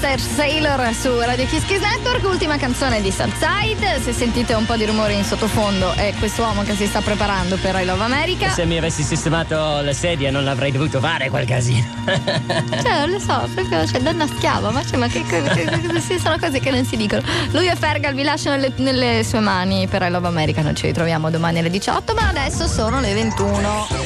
Star Sailor su Radio Kiss Kiss Network, ultima canzone di Southside. Se sentite un po' di rumore in sottofondo è quest'uomo che si sta preparando per I Love America. Se mi avessi sistemato la sedia non avrei dovuto fare quel casino. Cioè, non lo so, proprio donna schiava, ma che sono cose che non si dicono. Lui e Fergal vi lasciano nelle sue mani per I Love America. Noi ci ritroviamo domani alle 18, ma adesso sono le 21.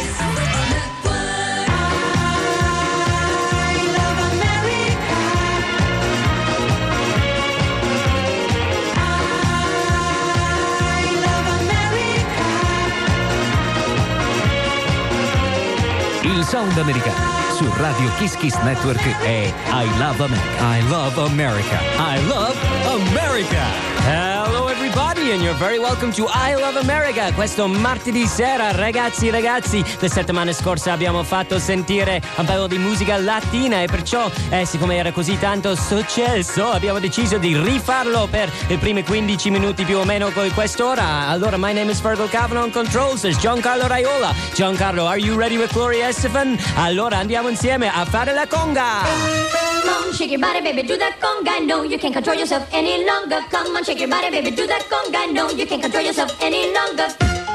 Il sound americano su Radio Kiss Kiss Network è I Love America. I Love America. I Love America. Hello everybody and you're very welcome to I Love America. Questo martedì sera, ragazzi, la settimana scorsa abbiamo fatto sentire un po' di musica latina e perciò, siccome era così tanto successo, abbiamo deciso di rifarlo per i primi 15 minuti più o meno con quest'ora. Allora, my name is Fergal Cavanaugh on Controls, there's Giancarlo Raiola. Giancarlo, are you ready with Gloria Estefan? Allora andiamo insieme a fare la conga. Come on, shake your body, baby, do that conga. No, you can't control yourself any longer. Come on, shake your body, baby, do that conga. No, you can't control yourself any longer.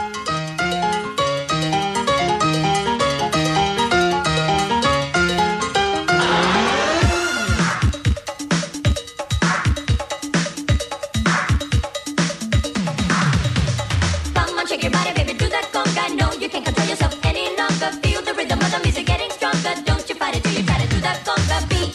Come on, shake your body, baby, do that conga. No, you can't control yourself any longer. Feel the rhythm of the music getting stronger. Don't you fight it till you try to do that conga beat.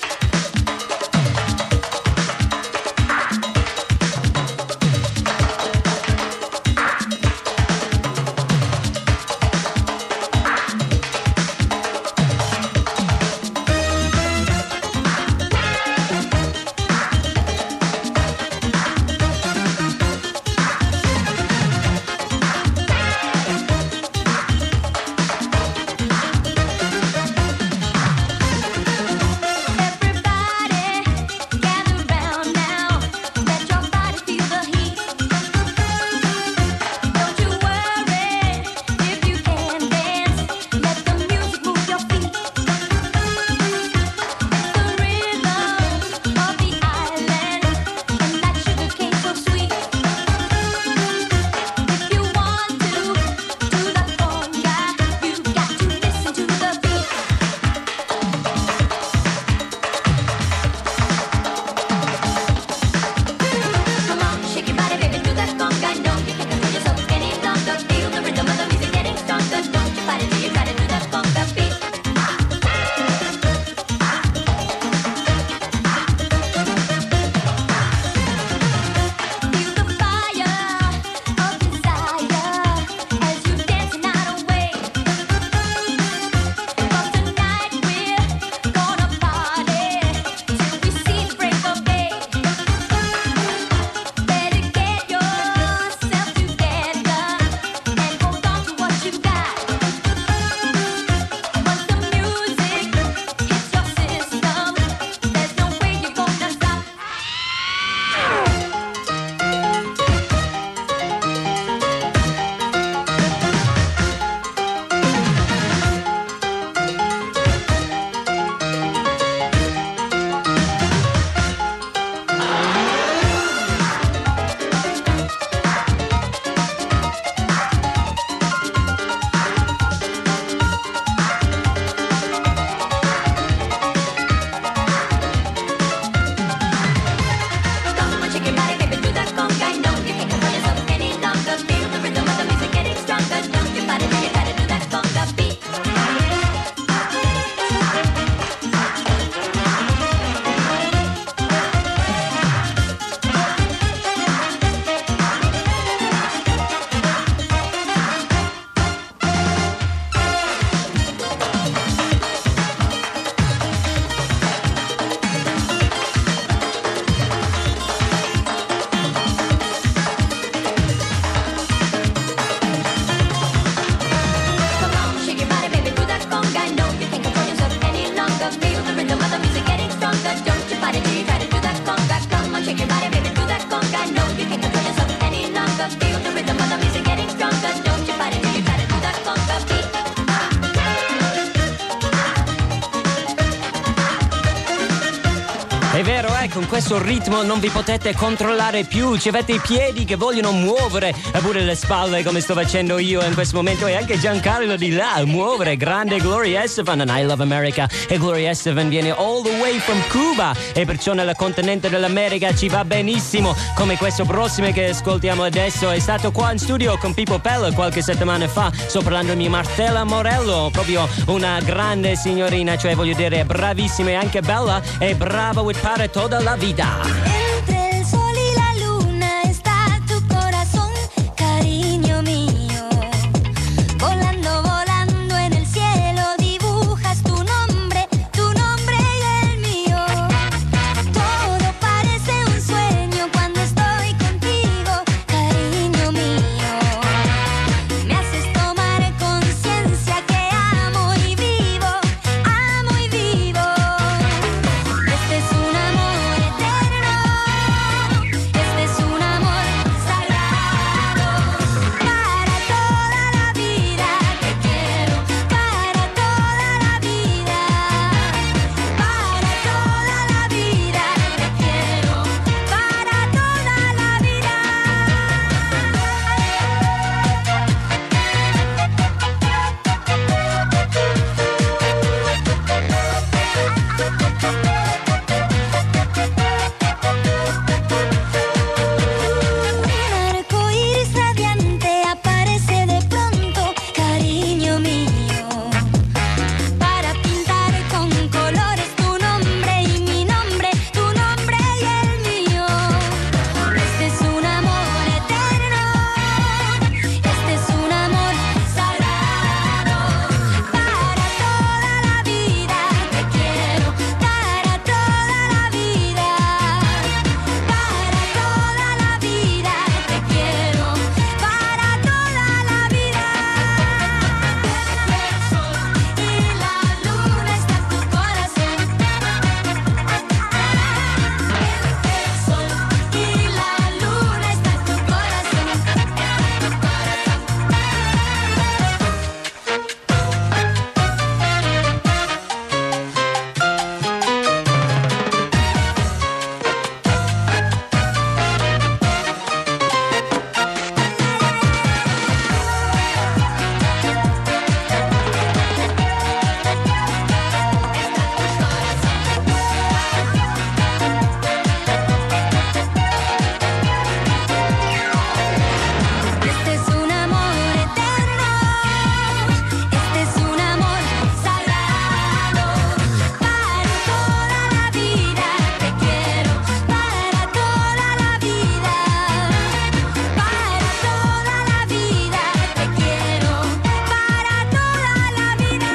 È vero, con questo ritmo non vi potete controllare più, ci avete i piedi che vogliono muovere, eppure le spalle come sto facendo io in questo momento, e anche Giancarlo di là muovere. Grande Gloria Estefan and I Love America. E Gloria Estefan viene all the way from Cuba, e perciò nel continente dell'America ci va benissimo, come questo prossimo che ascoltiamo adesso. È stato qua in studio con Pippo Pella qualche settimana fa, sto parlando di Martella Morello, proprio una grande signorina, cioè voglio dire bravissima e anche bella, e brava with para toda la vida. Entre el sol y la luna está tu corazón, cariño mío. Volando, volando en el cielo dibujas tu nombre y el mío. Todo parece un sueño cuando estoy contigo, cariño mío. Me haces tomar conciencia que amo y vivo, amo y vivo. Este es un amor eterno, este es un amor sagrado. Para toda la vida te quiero, para toda la vida. Para toda la vida te quiero, para toda la vida. Un arco iris radiante aparece de pronto, cariño mío, para pintar con colores tu nombre y mi nombre, tu nombre y el mío. Este es un amor eterno, este es un amor sagrado. Para toda la vida te quiero, para toda la vida. Para toda la vida te quiero, para toda la vida. El sol y la luna está en tu corazón. El sol y la luna está en tu corazón. Este es un amor eterno, este es un amor sagrado. Para toda la vida te quiero, para toda la vida. Para toda la vida te quiero, para toda la vida.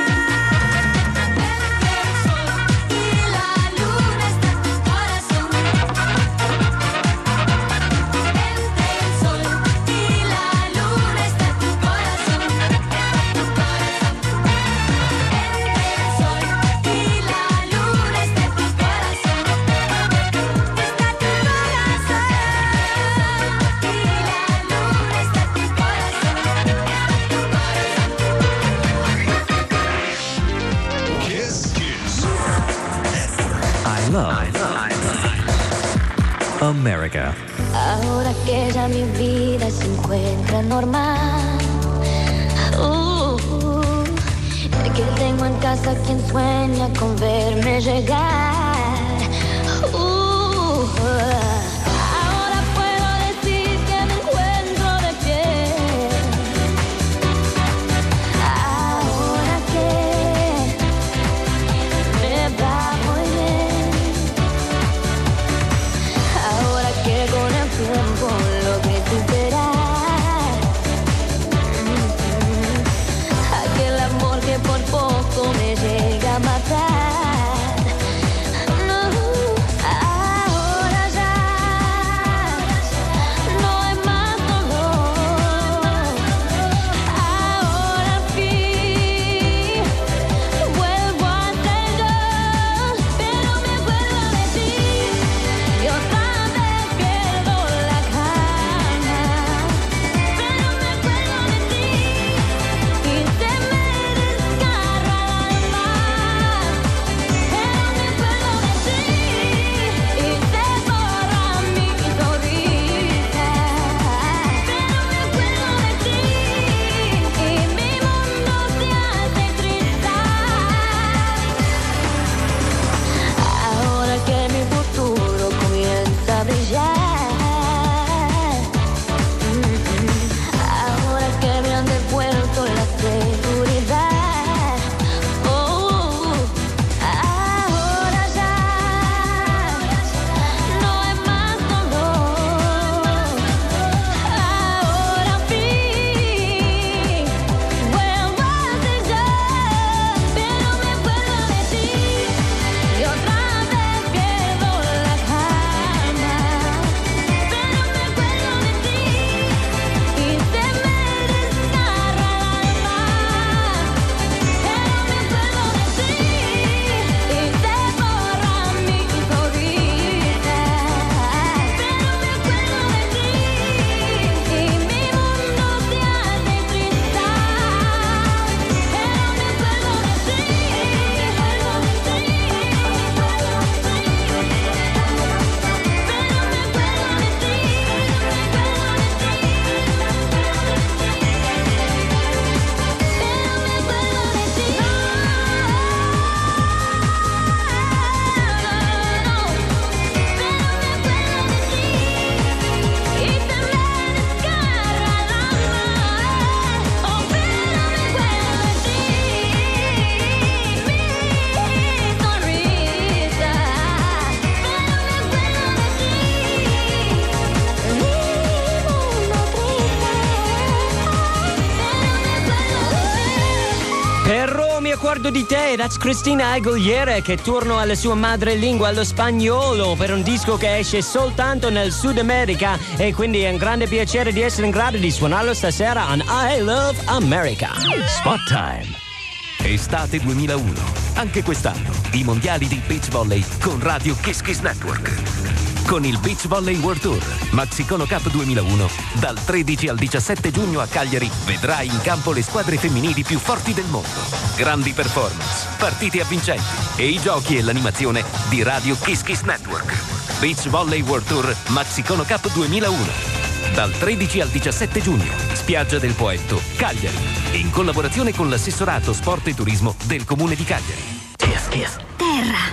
El sol y la luna están en tu corazón. Entre el sol y la luna está tu corazón, está tu corazón. Entre el sol y la luna está tu corazón, está tu I love America. Ahora que ya mi vida se encuentra normal, que tengo en casa quien sueña con verme llegar. Ahora puedo decir que me encuentro de pie. Ahora que me va muy bien. Ahora que con el tiempo logré superar aquel amor que por poco me llega a matar. ricordo di te, that's Cristina Aguilera che torna alla sua madrelingua, allo spagnolo, per un disco che esce soltanto nel Sud America, e quindi è un grande piacere di essere in grado di suonarlo stasera on I Love America. Spot Time. Estate 2001. Anche quest'anno i mondiali di beach volley con Radio Kiss Kiss Network. Con il Beach Volley World Tour Maxicono Cup 2001, dal 13 al 17 giugno a Cagliari vedrai in campo le squadre femminili più forti del mondo. Grandi performance, partite avvincenti e i giochi e l'animazione di Radio Kiss Kiss Network. Beach Volley World Tour Maxicono Cup 2001, dal 13 al 17 giugno, Spiaggia del Poetto, Cagliari, in collaborazione con l'assessorato Sport e Turismo del Comune di Cagliari. Kiss, kiss. Terra.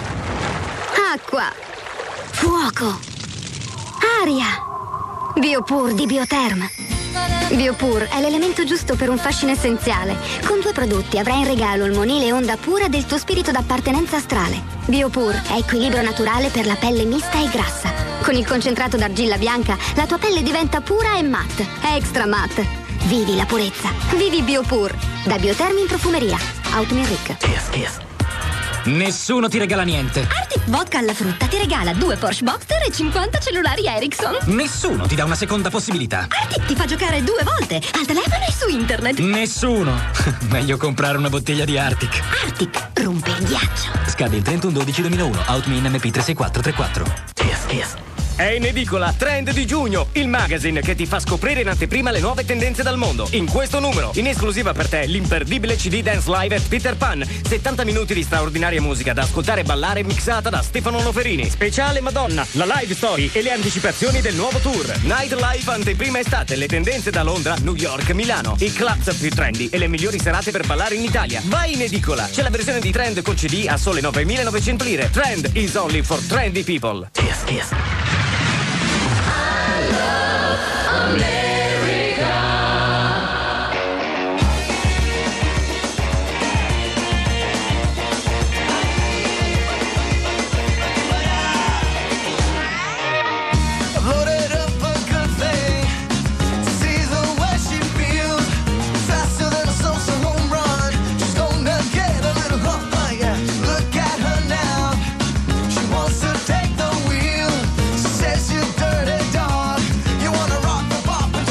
Acqua. Fuoco. Aria. Biopur di Bioterm. Biopur è l'elemento giusto per un fascino essenziale. Con 2 prodotti avrai in regalo il monile onda pura del tuo spirito d'appartenenza astrale. Biopur è equilibrio naturale per la pelle mista e grassa. Con il concentrato d'argilla bianca la tua pelle diventa pura e matte. Extra matte. Vivi la purezza. Vivi Biopur. Da Bioterm in profumeria. Autumn Rick. Kiss, kiss. Nessuno ti regala niente. Arctic Vodka alla frutta ti regala 2 Porsche Boxster e 50 cellulari Ericsson. Nessuno ti dà una seconda possibilità. Arctic ti fa giocare 2 volte al telefono e su internet. Nessuno. Meglio comprare una bottiglia di Arctic. Arctic rompe il ghiaccio. Scade il 31/12/2001. Outmin MP36434. Kiss, kiss. È in edicola Trend di giugno, il magazine che ti fa scoprire in anteprima le nuove tendenze dal mondo. In questo numero, in esclusiva per te, l'imperdibile CD Dance Live at Peter Pan. 70 minuti di straordinaria musica da ascoltare e ballare mixata da Stefano Noferini. Speciale Madonna, la live story e le anticipazioni del nuovo tour. Night Life anteprima estate, le tendenze da Londra, New York, Milano. I clubs più trendy e le migliori serate per ballare in Italia. Vai in edicola, c'è la versione di Trend con CD a sole 9.900 lire. Trend is only for trendy people. Kiss, kiss. Take the wheel, says you dirty dog. You wanna rock the pop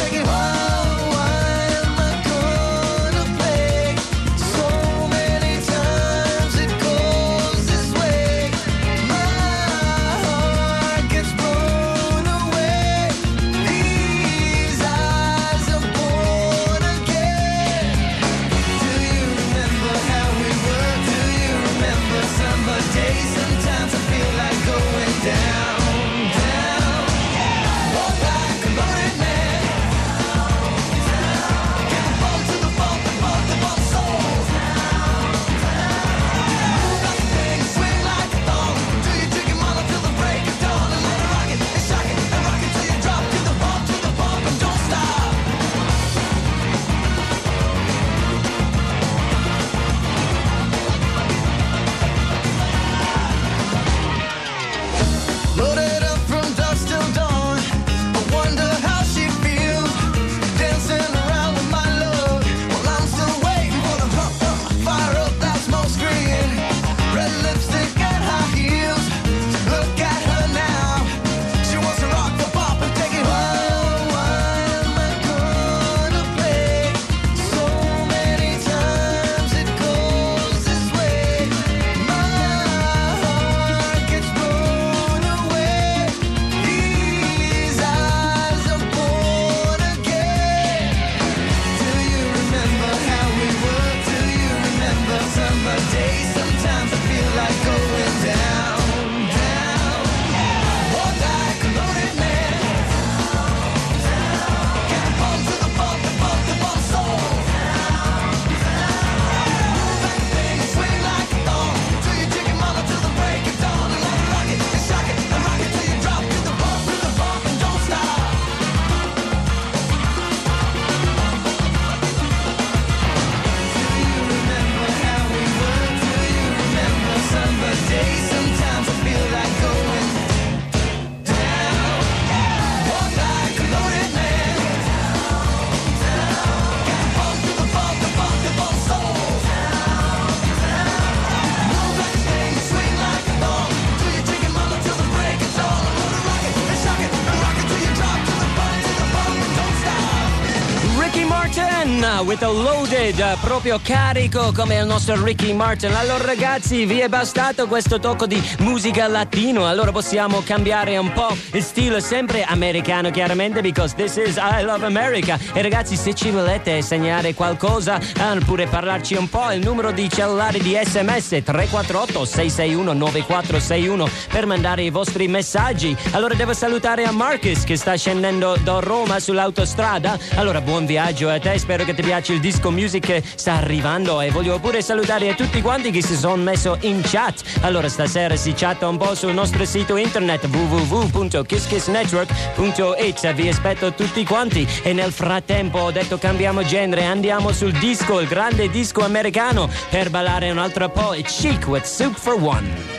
with a loaded, proprio carico come il nostro Ricky Martin. Allora ragazzi, vi è bastato questo tocco di musica latino, allora possiamo cambiare un po' il stile, sempre americano chiaramente, because this is I Love America. E ragazzi, se ci volete segnare qualcosa oppure parlarci un po', il numero di cellulare di SMS 348 661 9461 per mandare i vostri messaggi. Allora devo salutare a Marcus che sta scendendo da Roma sull'autostrada. Allora buon viaggio a te, spero che ti piace il disco music che sta arrivando, e voglio pure salutare a tutti quanti che si sono messo in chat. Allora stasera si chatta un po' sul nostro sito internet www.kisskissnetwork.it. Vi aspetto tutti quanti, e nel frattempo ho detto cambiamo genere, andiamo sul disco, il grande disco americano, per ballare un altro po'. It's Chic with Soup for One.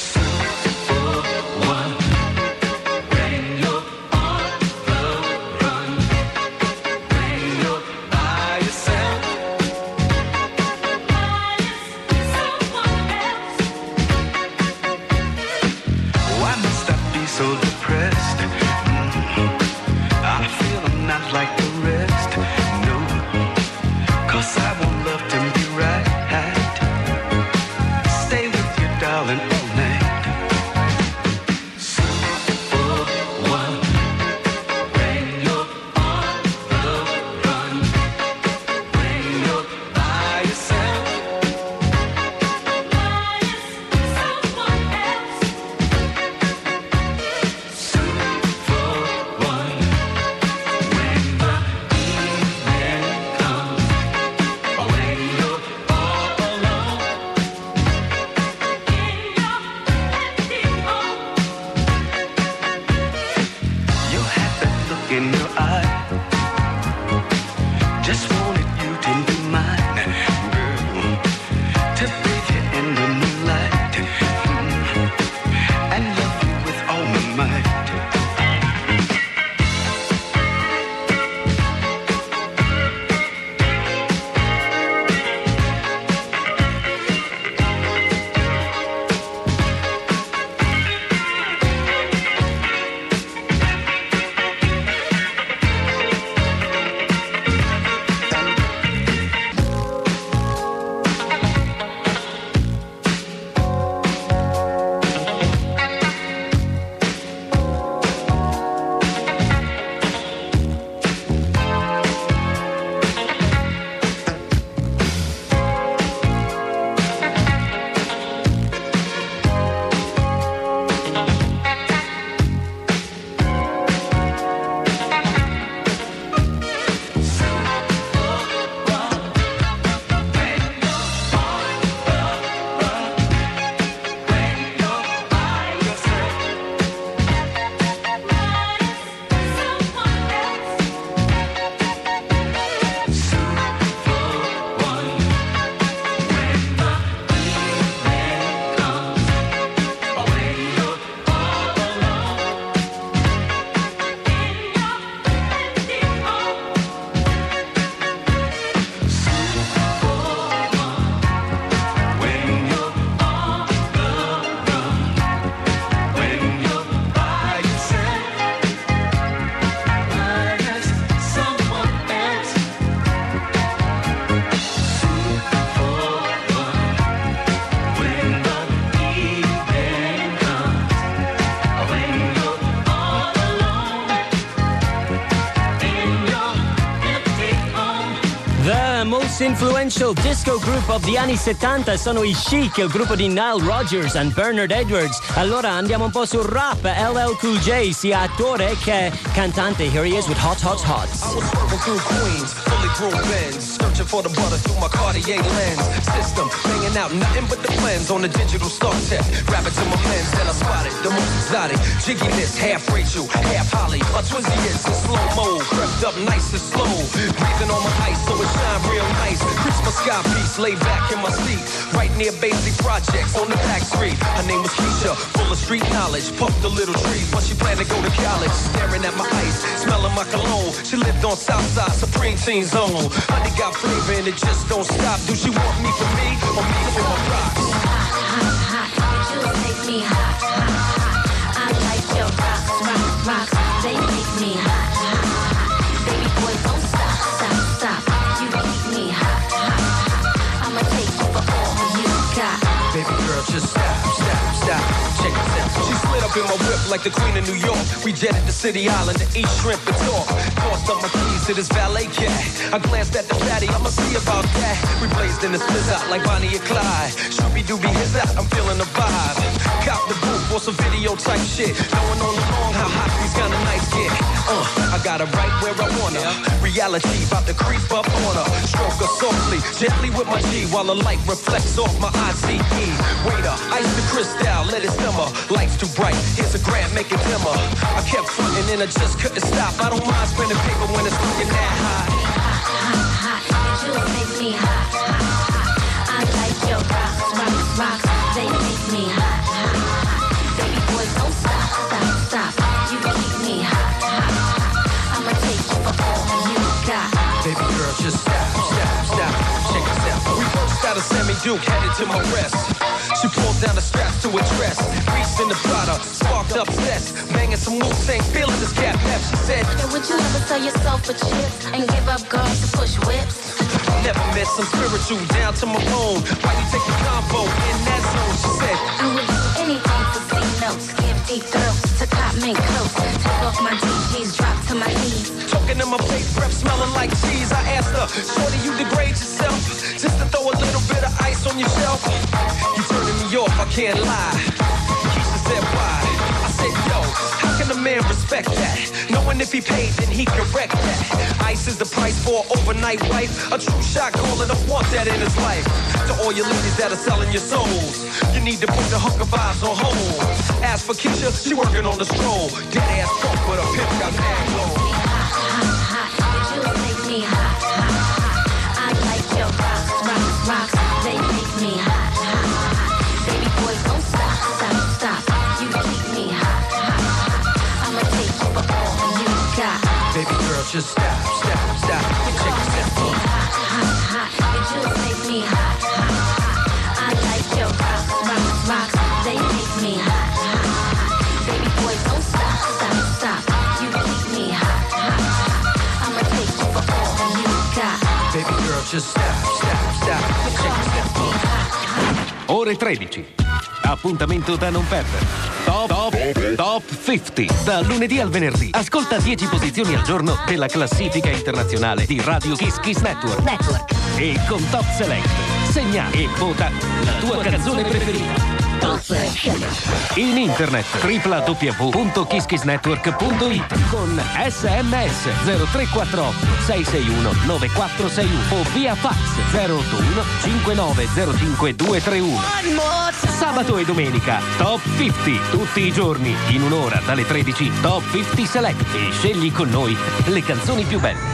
Influential disco group of the anni 70 sono i Chic, il gruppo di Nile Rodgers and Bernard Edwards. Allora andiamo un po' sul rap. LL Cool J, sia attore che cantante. Here he is with Hot Hot Hot. I was swerving through Queens, fully grown Benz, searching for the butter through my Cartier lens. System, hanging out, nothing but the plans on the digital star tech. Rabbits in my lens that I spotted, the most exotic. Jigginess, half Rachel, half Holly. My Twizzy is in slow-mo, crept up nice and slow. Breathing on my ice so it shine real nice. Christmas sky piece, laid back in my seat. Right near Basic Projects on the back street. Her name was Keisha, full of street knowledge. Puffed a little trees, but she planned to go to college. Staring at my ice, smelling my cologne. She lived on Southside, Supreme Teen Zone. Honey got flavor and it just don't stop. Do she want me for me or me for my rocks? Hot, hot, hot, you make me hot, hot, hot. I like your rocks, rocks, rocks. They make me hot, hot, hot. Baby boy, don't stop, stop, stop. You make me in my whip like the Queen of New York. We jetted to City Island to eat shrimp and talk. Tossed up my keys to this valet cat. I glanced at the fatty, I'ma see about that. We blazed in the spizz out like Bonnie and Clyde. Shooby dooby his out, I'm feeling the vibe. Cop the booth for some video type shit. Knowing on the long how hot these kind of nights get. I got her right where I wanna. Reality about to creep up on her. Stroke her softly, gently with my G while the light reflects off my ICE. Waiter, ice the crystal, let it simmer. Lights too bright, here's a grant, make it dimmer. I kept frontin' and I just couldn't stop. I don't mind spending paper when it's looking that hot. Hot, you make me hot, hot, hot. I like your rocks, rocks, rocks. They make me hot, hot, hot. Baby boy, don't stop, stop, stop. You keep me hot, hot, hot. I'ma take you for all you got. Baby girl, just stop, stop, stop. Check this out. We burst out of Sammy Duke, headed to my rest. She pulled down the straps to her dress. Reached in the Prada, sparked up sets. Banging some Wu-Tang, feeling this cat pep. She said, And would you ever sell yourself for chips and give up girls to push whips? never miss, I'm spiritual, down to my bone. Why you take the combo in that zone? She said, I would do anything for C notes. Give deep throats to cop mink coats. Take off my DGs, drop to my knees. talking in my fake breath, smelling like cheese. I asked her, shorty, you degrade yourself just to throw a little bit of ice on your shelf? You turning me off, I can't lie. Keisha said, why? I said, yo, how can a man respect that? Knowing if he paid, then he correct that. Ice is the price for an overnight wife. A true shot caller don't want that in his life. To all your ladies that are selling your souls, you need to put the hooker vibes on hold. As for Keisha, she working on the stroll. Dead ass fuck, but a pimp got mad low. Hot, you make me hot, hot, hot. I like your rocks, rocks, rocks. They make me hot, hot, hot. Baby boy, don't stop, stop, stop. You keep me hot, hot, hot. I'ma take you for all you got. Baby girl, just stop, stop, stop. Check this out. Hot, hot, hot. You make me hot, hot, hot. I like your rocks, rocks, rocks. They make me hot, hot, hot. Baby boy, don't stop, stop, stop. You keep me hot, hot, hot. I'ma take you for all you got. Baby girl, just stop, stop, stop. Check this out. Ore 13. Appuntamento da non perdere. Top 50. Da lunedì al venerdì. Ascolta 10 posizioni al giorno della classifica internazionale di Radio Kiss Kiss Network. E con Top Select segna e vota la tua canzone preferita. In internet www.kisskissnetwork.it con SMS 0348 661 9461 o via fax 081 5905 231. Sabato e domenica Top 50 tutti i giorni in un'ora dalle 13 Top 50 Select e scegli con noi le canzoni più belle.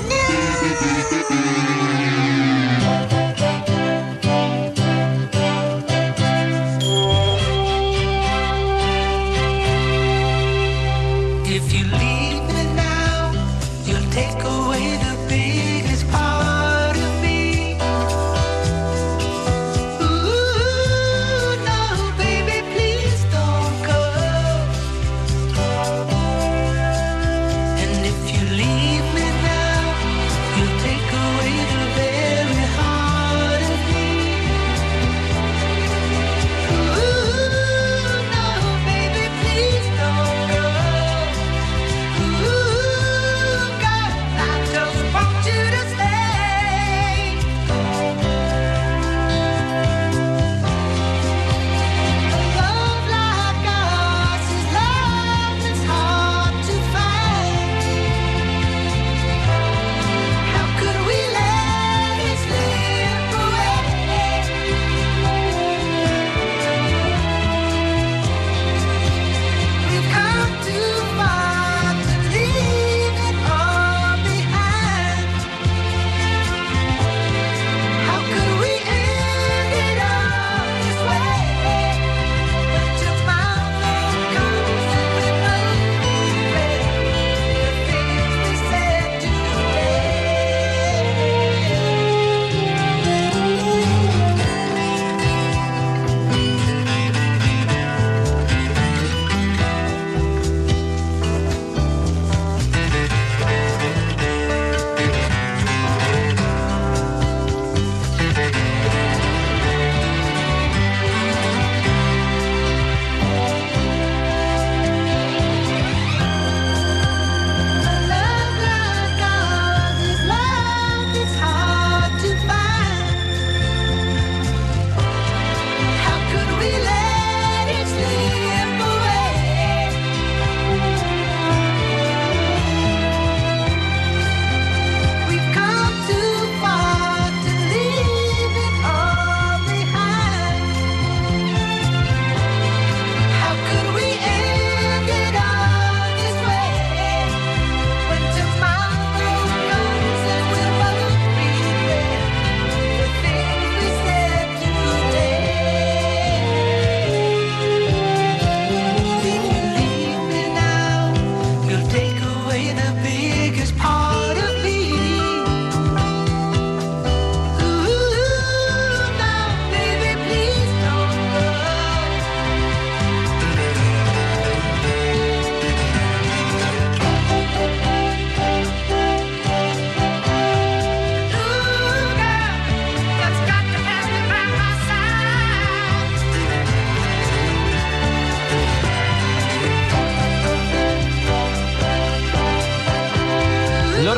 If you leave me now, you'll take away the biggest part of me. Ooh, no, baby, please don't go. And if you leave me now, you'll take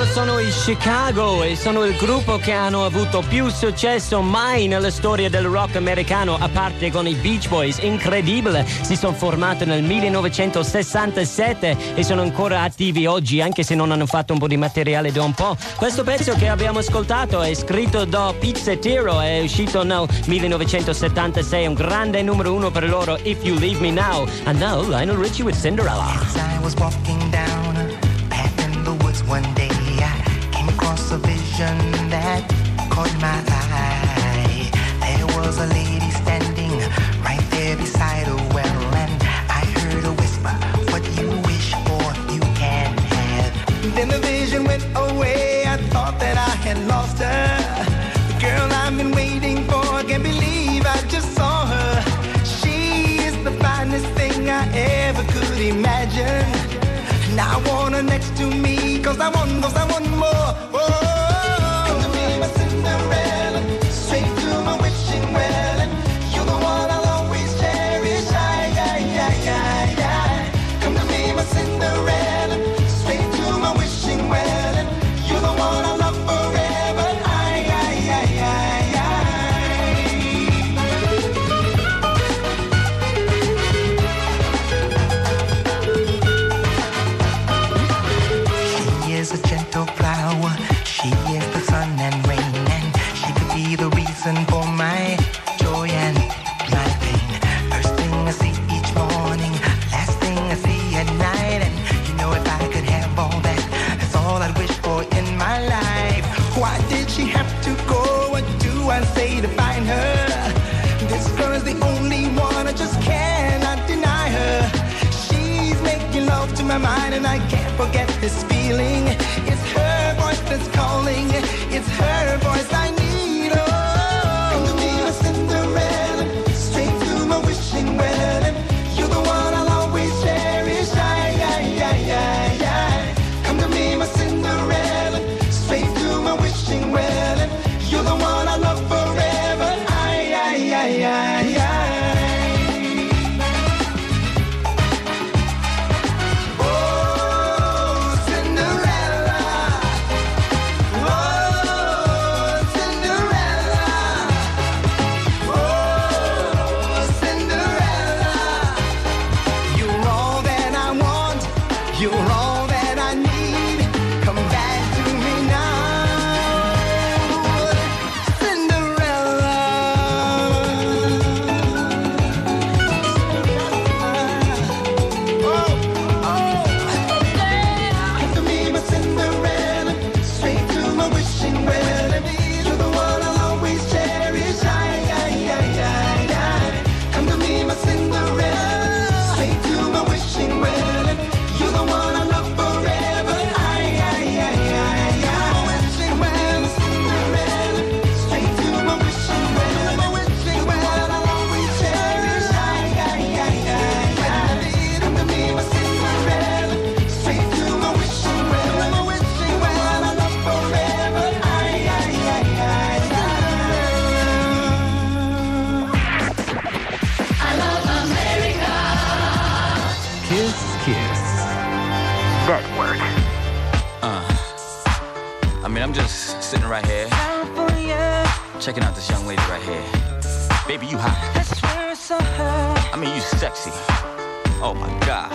sono i Chicago e sono il gruppo che hanno avuto più successo mai nella storia del rock americano, a parte con i Beach Boys. Incredibile, si sono formati nel 1967 e sono ancora attivi oggi, anche se non hanno fatto un po' di materiale da un po'. Questo pezzo che abbiamo ascoltato è scritto da Pizzatero, è uscito nel 1976, un grande numero 1 per loro, If You Leave Me Now. And now Lionel Richie with Cinderella. As I was walking down a path in the woods one day, I came across a vision that caught my eye. There was a lady standing right there beside a well, and I heard a whisper, what you wish for you can have. Then the vision went away, I thought that I had lost her. The girl I've been waiting for, I can't believe I just saw her. She is the finest thing I ever could imagine. Now I want her next to me, cause I want more. Oh, come to me, my Cinderella, straight to my wishing well, and you're the one I'll always cherish. Come to me, my Cinderella, straight to my wishing well, and you're the one I love forever. A gentle flower, she is the sun and rain, and she could be the reason for my joy and my pain. First thing I see each morning, last thing I see at night, and you know if I could have all that, that's all I'd wish for in my life. Why did she have to go? What do I say to find her? This girl's the only one, I just cannot deny her. She's making love to my mind, and I can't forget this feeling. It's her voice that's calling, it's her voice I need. Oh, come to me, my Cinderella, straight to my wishing well, and you're the one I'll always cherish. Come to me, my Cinderella, straight to my wishing well, and you're the one I love forever. I'm just sitting right here, checking out this young lady right here. Baby, you hot. I mean, you sexy. Oh my God.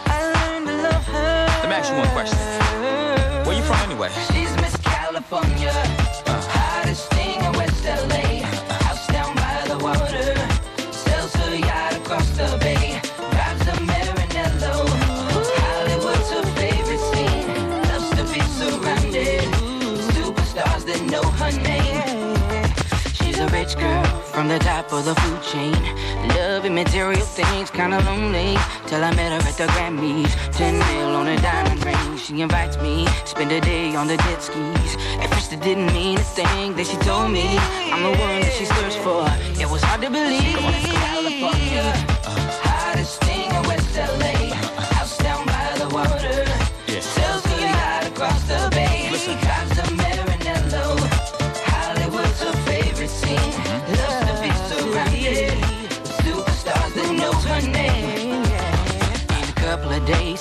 Let me ask you one question. Where you from anyway? She's Miss California, hottest thing in West LA. House down by the water, sails her yacht across the bay. Drives a Maranello, Hollywood's her favorite scene. Loves to be surrounded, superstars that know her name. She's a rich girl from the top of the food chain. Loving material things, kinda lonely. Till I met her at the Grammys. 10 mil on a diamond ring. She invites me, spend a day on the jet skis. At first it didn't mean a thing. Then she told me I'm the one that she searched for. It was hard to believe. California, hottest thing in West LA. House down by the water, sails her yacht across the bay. Drives a Maranello, Hollywood's her favorite scene. Loves to be surrounded with superstars that know her name. In a couple of days, she had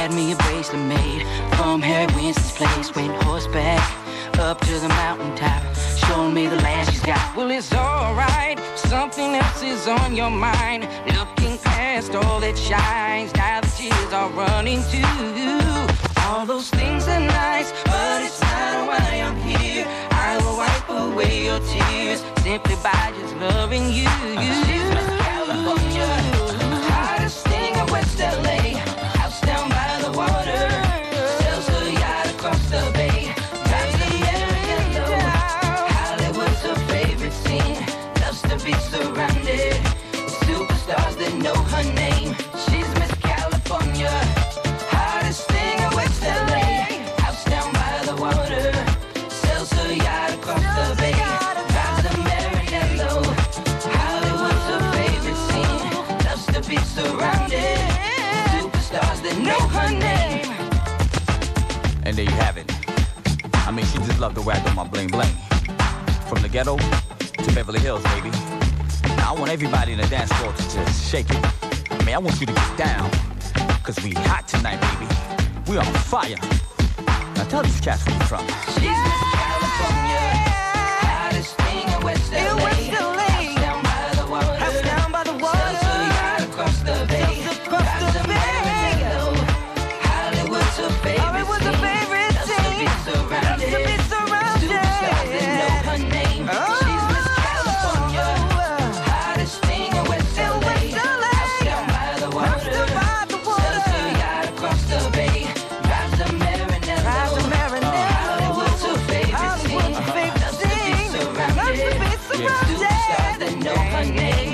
had me a bracelet made from Harry Winston's place. Went horseback up to the mountaintop, showing me the land she's got. Well, it's alright, something else is on your mind. Looking past all that shines, now the tears are running too. All those things are nice, but it's not why I'm here. I will wipe away your tears simply by just loving you. She's Miss California, hottest thing in West LA. House down by the water, sells her yacht across the bay. Drives the Mariello, Hollywood's her favorite scene. Loves to be surrounded with superstars that know her name. She's Miss California, hottest thing in West LA. House down by the water, sells her yacht across the bay. Drives the Mariello, Hollywood's her favorite scene. Loves to be surrounded with superstars that know her name. And there you have it. I mean, she just loved the way I do my bling bling. From the ghetto to Beverly Hills, baby. Now I want everybody in the dance floor to just shake it. I mean, I want you to get down, cause we hot tonight, baby. We on fire. Now tell these cats where you from. She's Miss California, hottest thing in West LA. House down by the water, sells her yacht across the bay. Drives the Mariello, Hollywood's her favorite scene. Loves to be surrounded, superstars that know her name. She's Miss California, hottest thing in West LA. House down by the water, sells her yacht across the bay. Drives the Mariello, Hollywood's her favorite scene. Loves to be surrounded, superstars that know her name.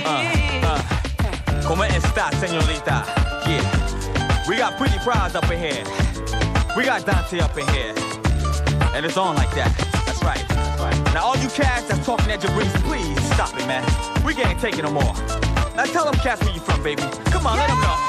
Como esta, señorita? Yeah. We got Pretty Prize up in here. We got Dante up in here. And it's on like that. That's right. Now all you cats that's talking at your breeze, please stop it, man. We can't take it no more. Now tell them cats where you from, baby. Come on, let them know.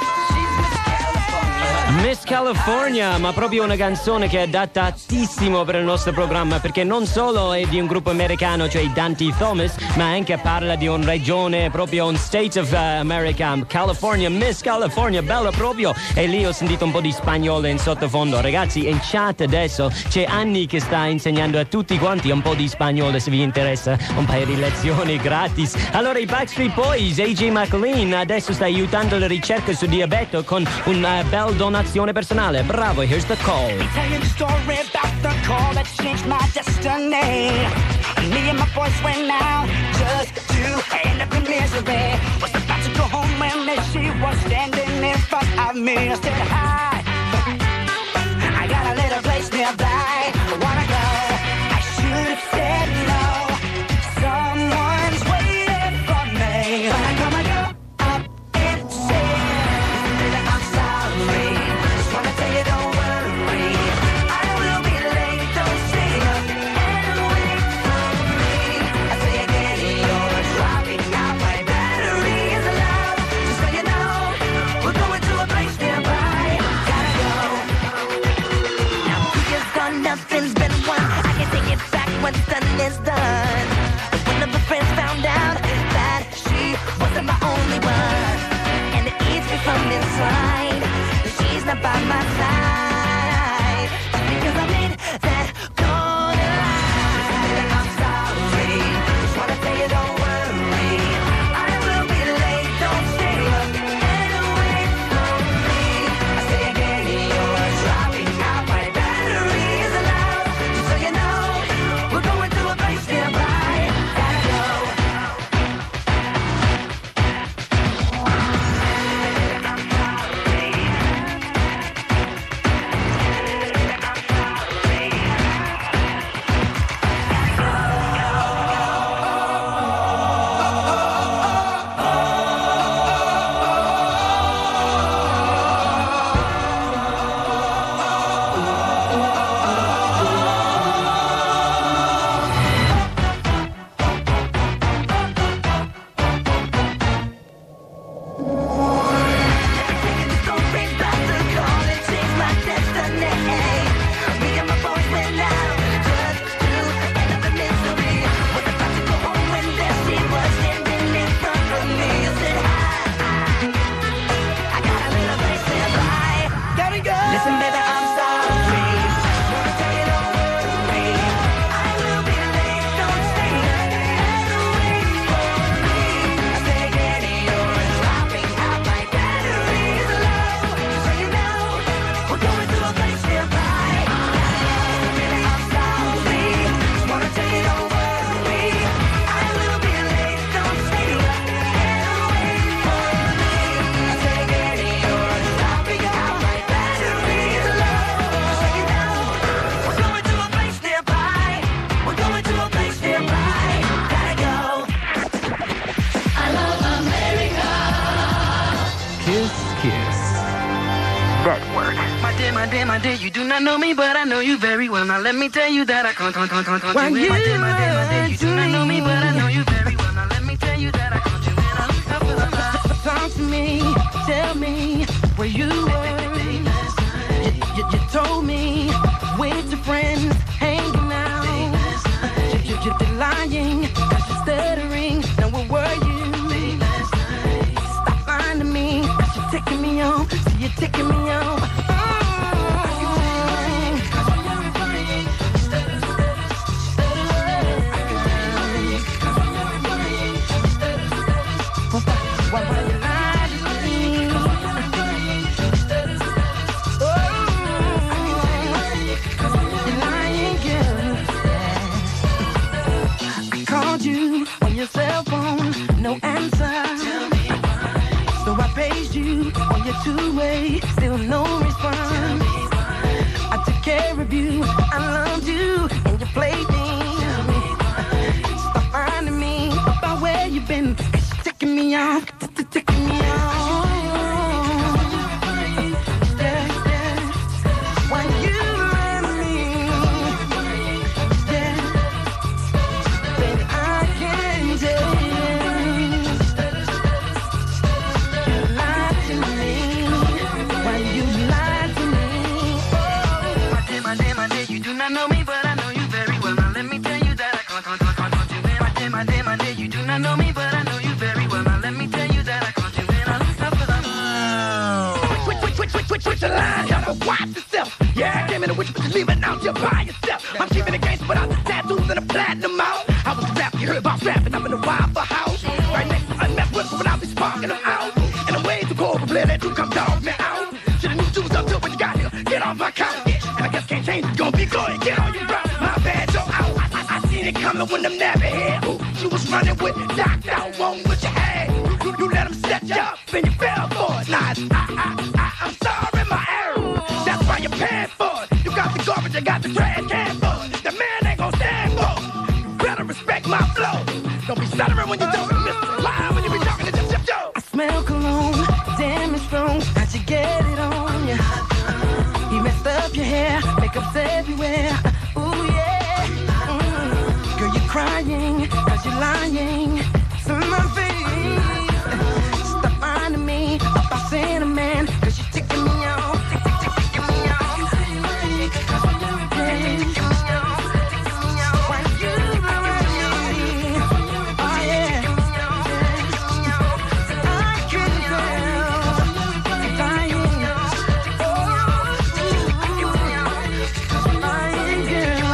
Miss California, ma proprio una canzone che è adattissimo per il nostro programma, perché non solo è di un gruppo americano, cioè i Dante Thomas, ma anche parla di una regione, proprio un state of America, California, Miss California, bella proprio. E lì ho sentito un po' di spagnolo in sottofondo. Ragazzi, in chat adesso c'è Anni che sta insegnando a tutti quanti un po' di spagnolo, se vi interessa un paio di lezioni gratis. Allora i Backstreet Boys, AJ McLean adesso sta aiutando le ricerche su diabete con una bella donazione personale. Bravo, here's the call. Let me tell you the story about the call that changed my destiny. Me and my boys went out just to end up in misery. Was about to go home and there she was standing in front of me. I said, hi, I got a little place nearby. I wanna go. I should have said no. Someone's waiting for me. But I come and go up and say, I'm sorry. Just wanna tell you, don't worry. I will be late. Don't stay up and wait for me. I say again, you're dropping out. My battery is low. Just so you know, we're going to a place nearby. Gotta go. Now 2 years gone, nothing's been won. I can take it back when done is done. But one of her friends found out that she wasn't my only one, and it eats me from inside that she's not by my side. Just because I made that corner line. I'm sorry. Just wanna tell you, don't worry. I will be late. Don't stay up and wait for me. I say again, you're dropping out. My battery is low. Just so you know, we're going to a place nearby. Gotta go. Listen, baby, I'm sorry. Wanna tell you don't worry. I will be late, don't stay and wait for me. I say get yours, dropping out my batteries low. So you know, we're going to a place nearby. Baby, I'm sorry. Wanna tell you don't worry. I will be late, don't stay and wait for me. I say get yours, dropping out my batteries low. So you know, we're going to a place nearby. We're going to a place nearby. Gotta go. I love America. Kiss, kiss. Network. My dear, you do not know me, but I know you very well. Now let me tell you that I can't you in. My dear, you do not know me, but I know you very well. Now let me tell you that I can't you in. Talk to me, tell me where you were. You told me with your friends hanging out. You're lying, cause you're stuttering. Now where were you? Stop lying to me, cause you're taking me on. See, you're taking me on. Why you lie to me? You're lying, girl. I called you on your cell phone, no answer. So I paged you on your two-way, still no response. I took care of you, I loved you, and you played me. Stop finding me about where you've been, 'cause you're ticking me off, ticking me off. Yeah, yeah. When you let me, yeah, baby, I can tell you lied to me. Why you lied to me? Oh, my dear, you do not know me, but I know you very well. Now let me tell you that I can't you in. My dear, you do not know me, but I know you very well. Now let me tell you that I can't you in. Switch the line, y'all watch yourself. Yeah, I came in the witch, but you leaving out here by yourself. I'm keeping the gangster without the tattoos and the platinum out. I was a rapper, you heard about rapping, I'm in the Waffle House. Right next to unmet whips, when I be sparking them out. And I'm way too cold for play that you come dog me out. Should've knew you was up to when you got here. Get off my couch, and I guess can't change, it's gonna be good. Get on your route, my bad, you're out. I seen it coming when them never had. Ooh, you was running with Dr. Wong with your head. You let him set you up, and you fell for it. Nah, I'm sorry, my error. That's why you're paying for it. You got the garbage, I got the trash can for it. The man ain't gon' stand for it. You better respect my flow. Don't be stuttering when you're talking, Mr. Lie when you be talking to Jim Joe. I smell cologne, damn it's strong. How'd you get it on ya? You messed up your hair, makeup's everywhere. Ooh yeah. Girl, you're crying, cause you're lying to my face. Stop lying to me about saying a man, cause you're ticking me off. Ticking me off. Why you lying to me? Oh yeah. I can tell. Lying. Lying girl.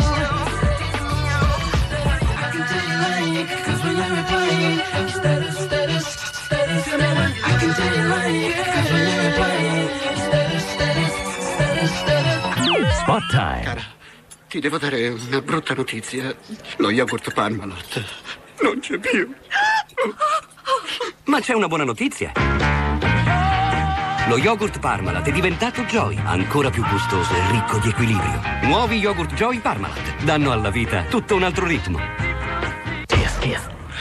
I can tell you lying, cause when you're replying, you stutter. I can tell you lying, cause when you're replying, you stutter. Spot time. Cara, ti devo dare una brutta notizia. Lo yogurt Parmalat non c'è più. Ma c'è una buona notizia. Lo yogurt Parmalat è diventato Joy, ancora più gustoso e ricco di equilibrio. Nuovi yogurt Joy Parmalat danno alla vita tutto un altro ritmo. Kiss.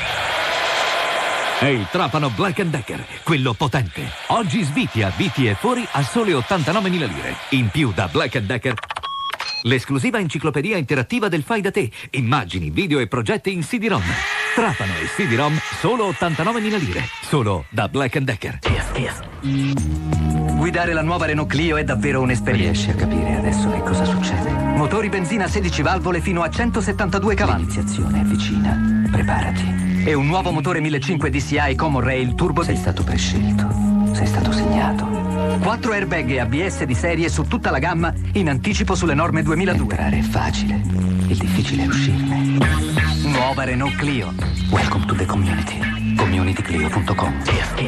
Ehi, Trapano Black & Decker, quello potente. Oggi svitia, viti e fuori a sole 89.000 lire. In più da Black & Decker, l'esclusiva enciclopedia interattiva del fai da te. Immagini, video e progetti in CD-ROM. Trapano e CD-ROM, solo 89.000 lire. Solo da Black & Decker. Guidare la nuova Renault Clio è davvero un'esperienza. Riesci a capire adesso che cosa succede? Motori benzina 16 valvole fino a 172 cavalli. L'iniziazione è vicina. Preparati. E un nuovo motore 1500 DCI Common Rail Turbo. Sei stato prescelto. Sei stato segnato. 4 airbag e ABS di serie su tutta la gamma in anticipo sulle norme 2002. Entrare è facile, il difficile è uscirne. Nuova Renault Clio. Welcome to the community. CommunityClio.com.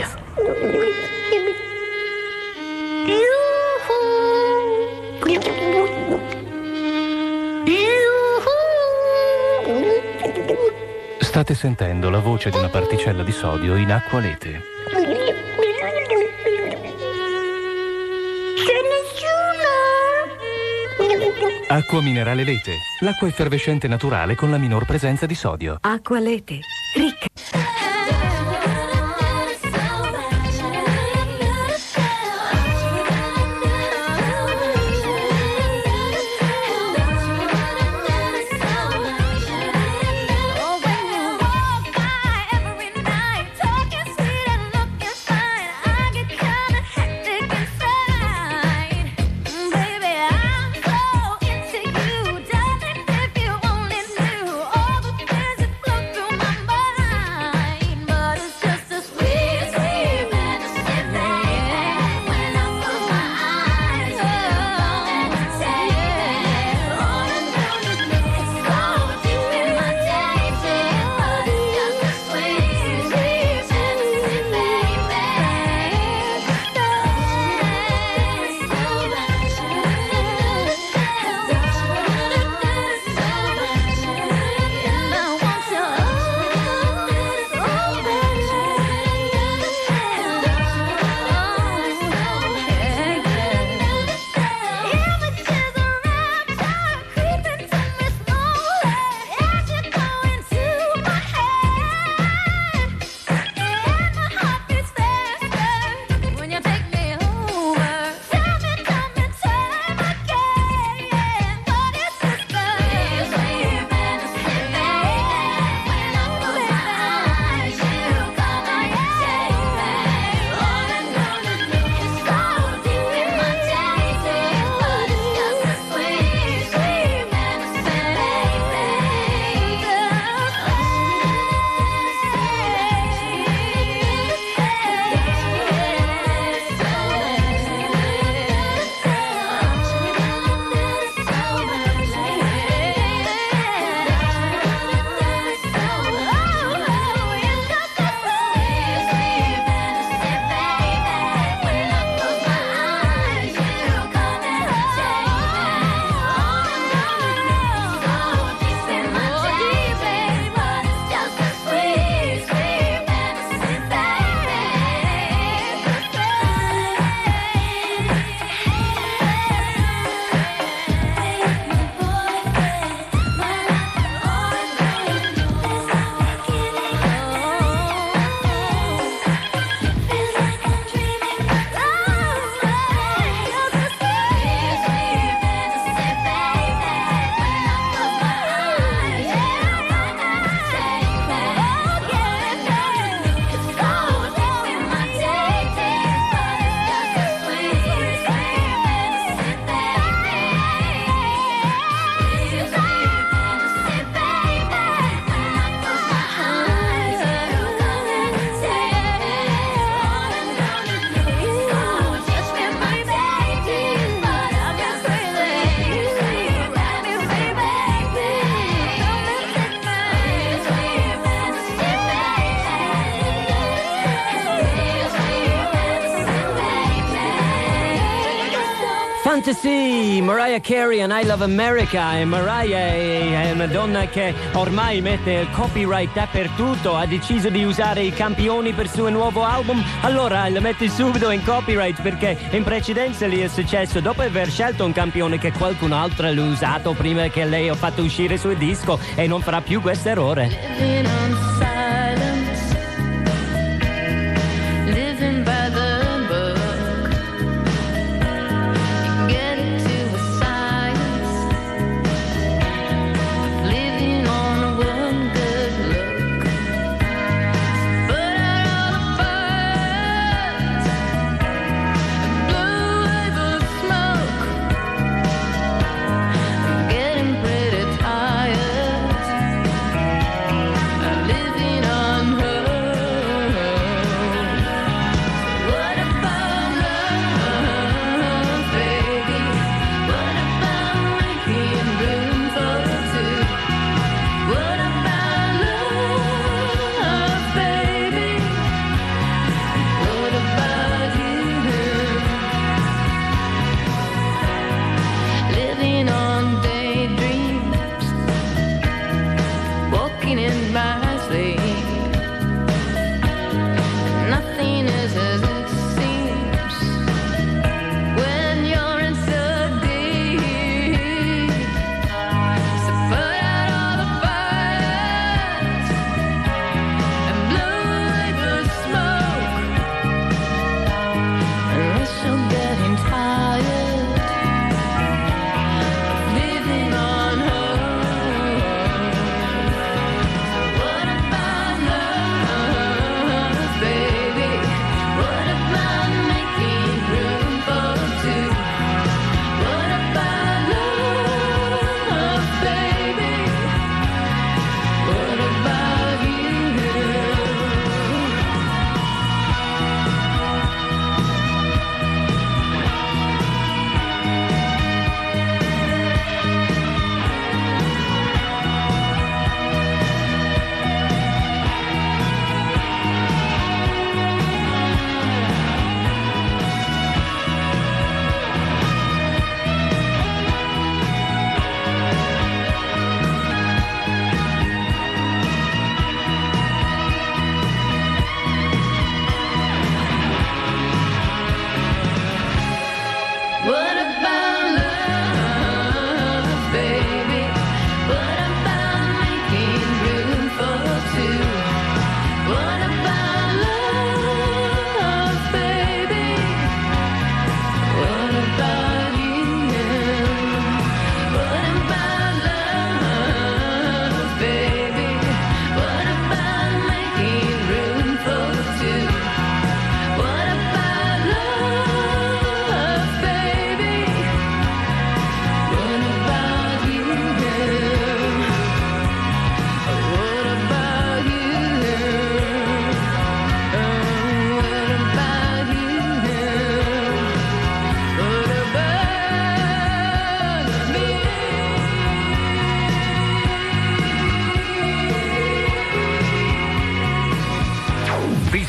State sentendo la voce di una particella di sodio in acqua Lete. Acqua minerale Lete, l'acqua effervescente naturale con la minor presenza di sodio. Acqua Lete, ricca. Fantasy, Mariah Carey and I Love America. E Mariah è una donna che ormai mette il copyright dappertutto, ha deciso di usare i campioni per il suo nuovo album, allora la mette subito in copyright, perché in precedenza lì è successo dopo aver scelto un campione che qualcun altro l'ha usato prima che lei ha fatto uscire il suo disco, e non farà più questo errore. Live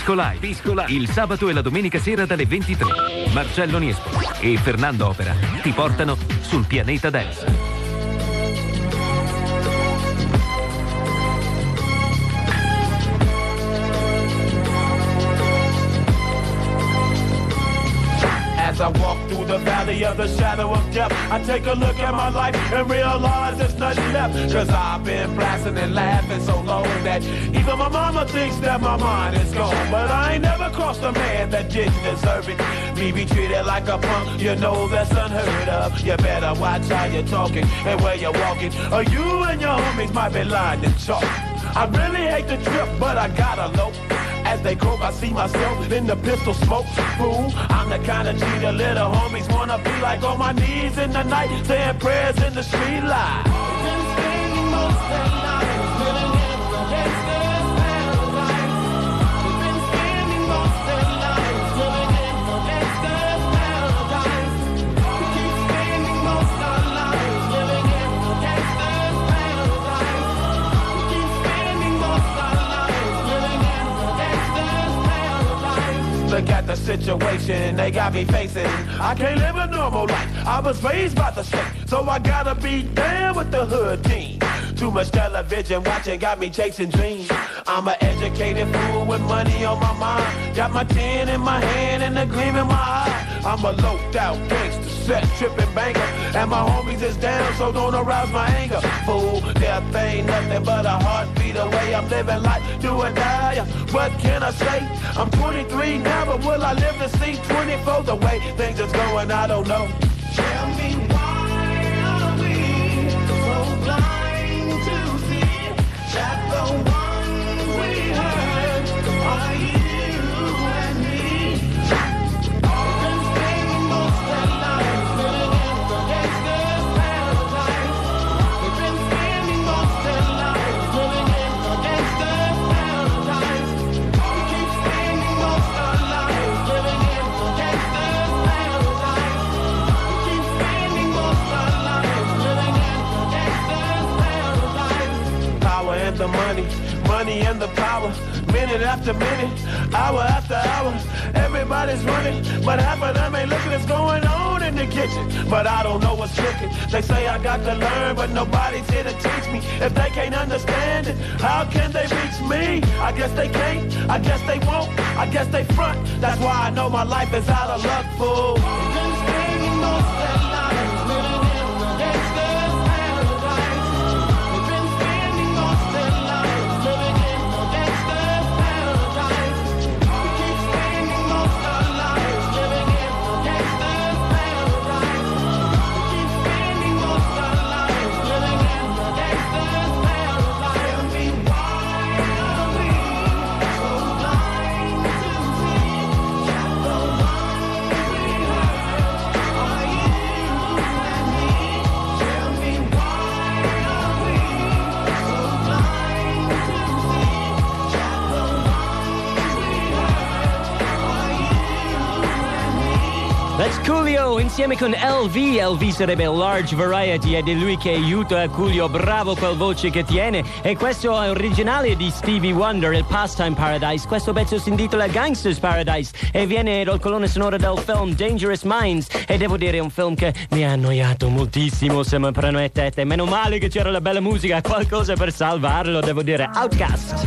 Disco Live. Il sabato e la domenica sera dalle 23. Marcello Niespo e Fernando Opera ti portano sul pianeta Dance. As I walk through the valley of the shadow of death, I take a look at my life and realize there's nothing left. Cause I've been blasting and laughing so long that even my mama thinks that my mind is gone. But I ain't never crossed a man that didn't deserve it. Me be treated like a punk, you know that's unheard of. You better watch how you're talking and where you're walking, or you and your homies might be lying to chalk. I really hate the trip, but I gotta low. As they croak, I see myself in the pistol smoke. Fool, I'm the kind of G the little homies wanna be like, on my knees in the night, saying prayers in the street light. Been spending most of their lives living in the gangster's paradise. We've been spending most of their lives living in the gangster's paradise. We keep spending most of our lives living in the gangster's paradise. We keep spending most of our lives living in the gangster's paradise. Look at the situation they got me facing. I can't live a normal life. I was raised by the state, so I gotta be down with the hood team. Too much television watching got me chasing dreams. I'm an educated fool with money on my mind. Got my tin in my hand and a gleam in my eye. I'm a loped out gangster, set tripping banker, and my homies is down, so don't arouse my anger. Fool, death ain't nothing but a heartbeat away. I'm living life, do or die. What can I say? I'm 23 now, but will I live to see 24? The way things is going, I don't know. Tell me why are we so blind to see that the ones we hurt are you and me? We've been spending most of our lives living in the gangster's paradise. We've been spending most of our lives living in the gangster's paradise. We keep spending most of our lives living in the gangster's paradise. We keep spending most of our lives living in the gangster's paradise. Power and the money, money and the power. Minute after minute, hour after hour, everybody's running, but half of them ain't looking what's going on in the kitchen. But I don't know what's cooking. They say I got to learn, but nobody's here to teach me. If they can't understand it, how can they reach me? I guess they can't, I guess they won't, I guess they front. That's why I know my life is out of luck, fool. We've been spending most of our lives living in the gangster's paradise. We've been spending most of our lives living in the gangster's paradise. We keep spending most of our lives living in the gangster's paradise. We keep spending most of our lives living in the gangster's paradise. Tell me why are we so blind to see that the ones we hurt are you and me? Tell me why are we so blind to see that the ones we hurt are you and me? That's Coolio insieme con LV. LV sarebbe Large Variety ed è lui che aiuta Coolio, bravo quel voce che tiene. E questo è originale di Stevie Wonder, il Pastime Paradise. Questo pezzo si intitola Gangsters Paradise e viene dal colonna sonora del film Dangerous Minds. E devo dire è un film che mi ha annoiato moltissimo, se mi permettete. Meno male che c'era la bella musica, qualcosa per salvarlo, devo dire. Outcast.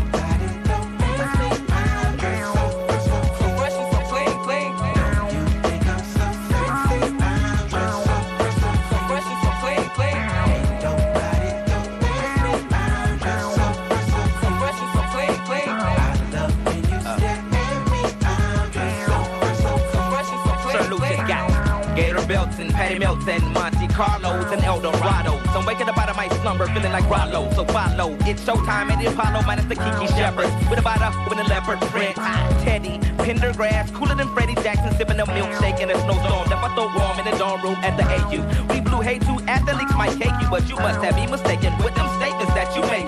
Belts and Patty Melts and Monte Carlos and Eldorado. So I'm waking up out of my slumber feeling like Rollo. So follow, it's showtime at the Apollo minus the Kiki Shepherd. With a bada, with a leopard print. Teddy, Pendergrass, cooler than Freddie Jackson, sipping a milkshake in a snowstorm. That I throw warm in the dorm room at the AU. We blew hay too, athletes might cake you, but you must have me mistaken with them statements that you make,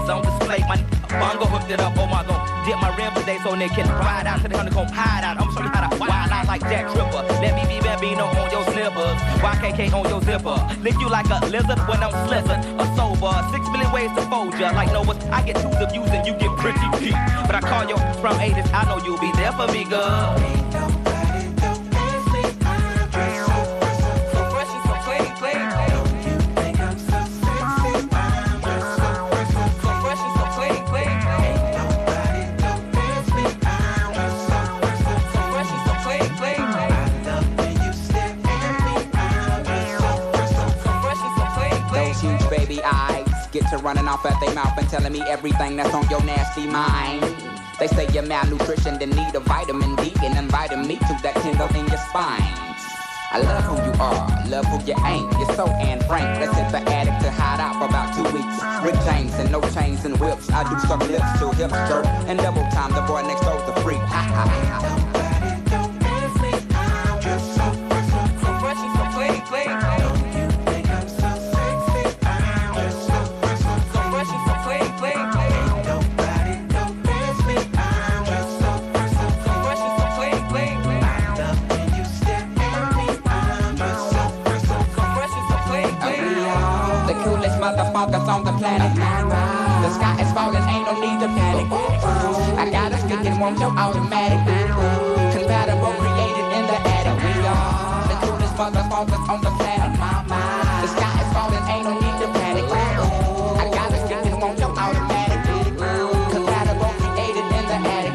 is on display. My bongo hooked it up, oh my god. Dip my rim today so they can ride out to the honeycomb hide out. I'm showing you how to wild out like Jack Tripper. Let me be Bambino on your slippers. YKK on your zipper. Lick you like a lizard when I'm slizzard. A sober, 6 million ways to fold ya. Like Noah's, I get 2 of views and you get pretty deep. But I call you from 80s, I know you'll be there for me, girl. Get to running off at their mouth and telling me everything that's on your nasty mind. They say you're malnutrition, then need a vitamin D and inviting me to that tingle in your spine. I love who you are, love who you ain't. You're so Anne Frank. Let's hit the attic to hide out for about 2 weeks. Rick James and no chains and whips. I do suck lips to hip skirt and double time. The boy next door's a freak. Ha ha ha. So fresh and so clean, clean. Motherfuckers on the planet. The sky is falling, ain't no need to panic. I got a stick and want your automatic. Compatible, created in the attic. We are the coolest motherfuckers on the planet. The sky is falling, ain't no need to panic. I got a stick and want your automatic. Compatible, created in the attic.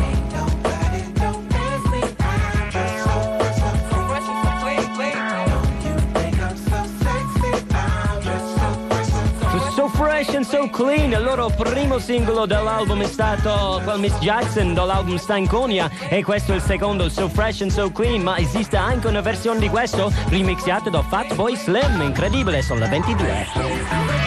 Fresh and So Clean, il loro primo singolo dall'album è stato con Miss Jackson dall'album Stankonia e questo è il secondo, So Fresh and So Clean, ma esiste anche una versione di questo remixiato da Fatboy Slim, incredibile, sono le 22.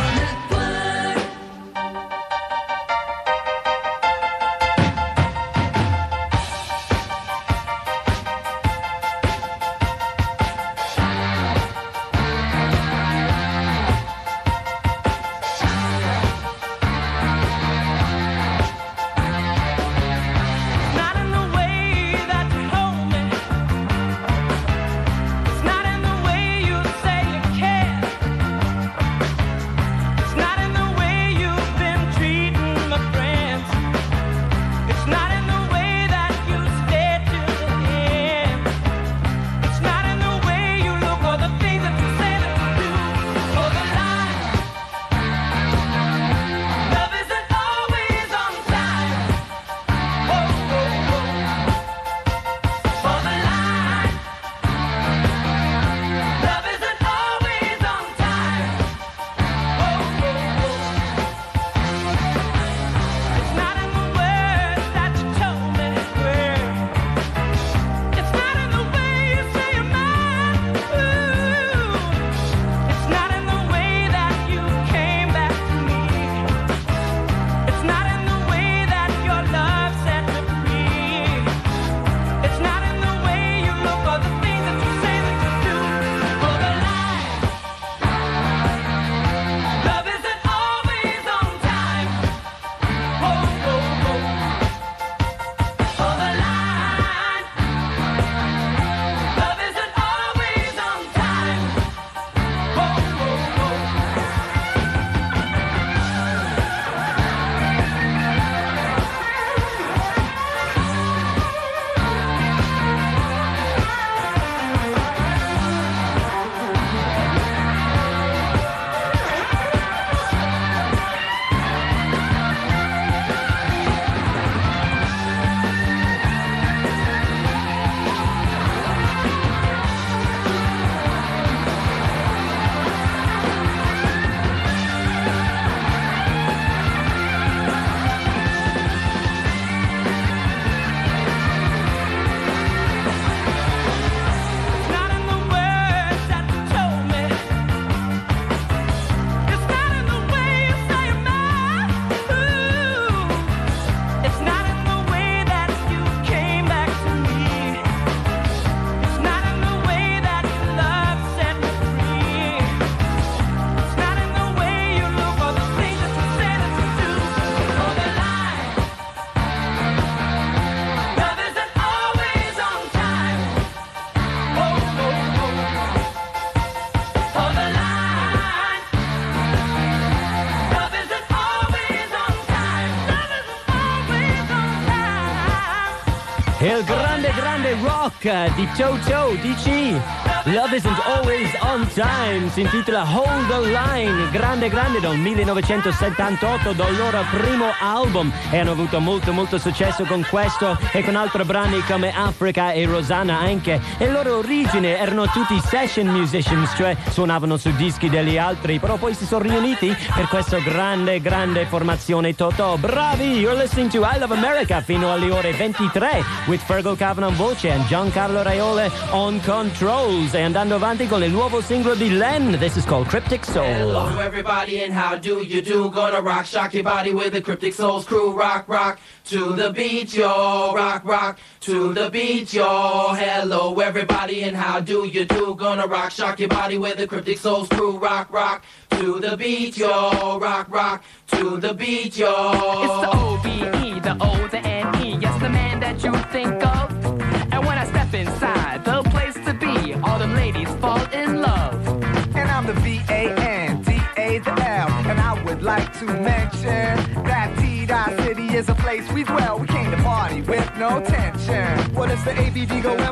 Il grande rock di Toto DC. Love Isn't Always On Time si intitola Hold the Line. Grande dal 1978, dal loro primo album, e hanno avuto molto successo con questo e con altri brani come Africa e Rosanna anche. E loro origine erano tutti session musicians, cioè suonavano su dischi degli altri, però poi si sono riuniti per questa grande formazione Toto. Bravi! You're listening to I Love America fino alle ore 23 with Fergal Cavan on voce and Giancarlo Raiole on controls. E andando avanti con il nuovo singolo di Len, this is called Cryptic Soul. Hello everybody and how do you do? Gonna rock, shock your body with the Cryptic Souls crew. Rock to the beat, yo. Rock to the beat, yo. Hello everybody and how do you do? Gonna rock, shock your body with the Cryptic Souls crew. Rock to the beat, yo. Rock to the beat, yo. It's the O-B-E, the O, the N-E. Yes, the man that you think of. And when I step inside, the place to be, all the ladies fall in love. And I'm the V-A-N-D-A, the L. And I would like to mention that T-Dot City is a place we dwell. We came to party with no tension. What is the A-B-D go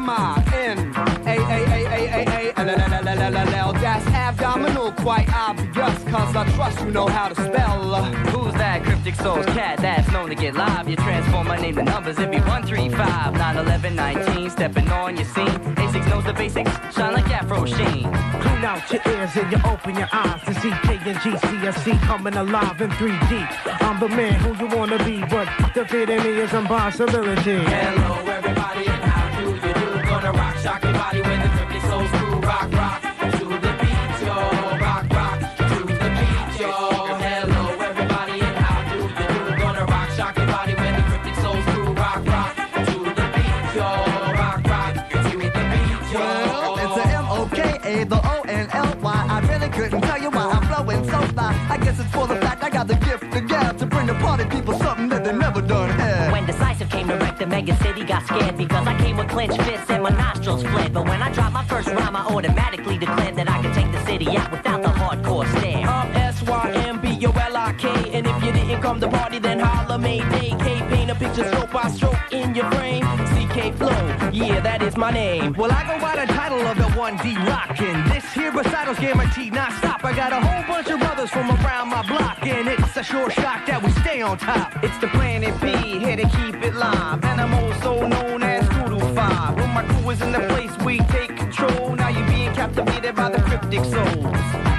M-I-N-A-A-A-A-A-A-L-L-L-L-L. That's abdominal, quite obvious, cause I trust you know how to spell. Who's that Cryptic Souls cat that's known to get live? You transform my name to numbers, it'd be 135 911 19, stepping on your scene. A6 knows the basics, shine like Afro Sheen. Clean out your ears and you open your eyes to see K&G-CSC coming alive in 3D. I'm the man who you wanna be, but defeating me is impossibility. Hello everybody and how do you do? Gonna rock, shock your body with the Cryptic Souls crew. Rock to the beat, yo. Rock to the beat, yo. Hello everybody and how do you do? Gonna rock, shock your body with the Cryptic Souls crew. Rock to the beat, yo. Rock to the beat, yo. It's the M-O-K-A, the O-N-L-Y. I really couldn't tell you why I'm flowing so fly. I guess it's for the fact I got the gift to gab to bring the party people something that they never done had. When Decisive came to wreck the mega city, got scared because I came with clenched fists and my nostrils fled. But when I dropped my first rhyme, I automatically declared that I could take the city out without the hardcore stare. I'm S-Y-M-B-O-L-I-K. And if you didn't come to party, then holla Mayday. K, paint a picture stroke by stroke in your brain. CK Flow, yeah, that is my name. Well, I go by the title of the 1D Rockin'. This here recitals guaranteed not stop. I got a whole bunch of brothers from around my block, and it's a sure shot that we stay on top. It's the Planet P, here to keep it live. And I'm also known as Voodoo 5. When my crew is in the place, we take control. Now you're being captivated by the Cryptic Souls.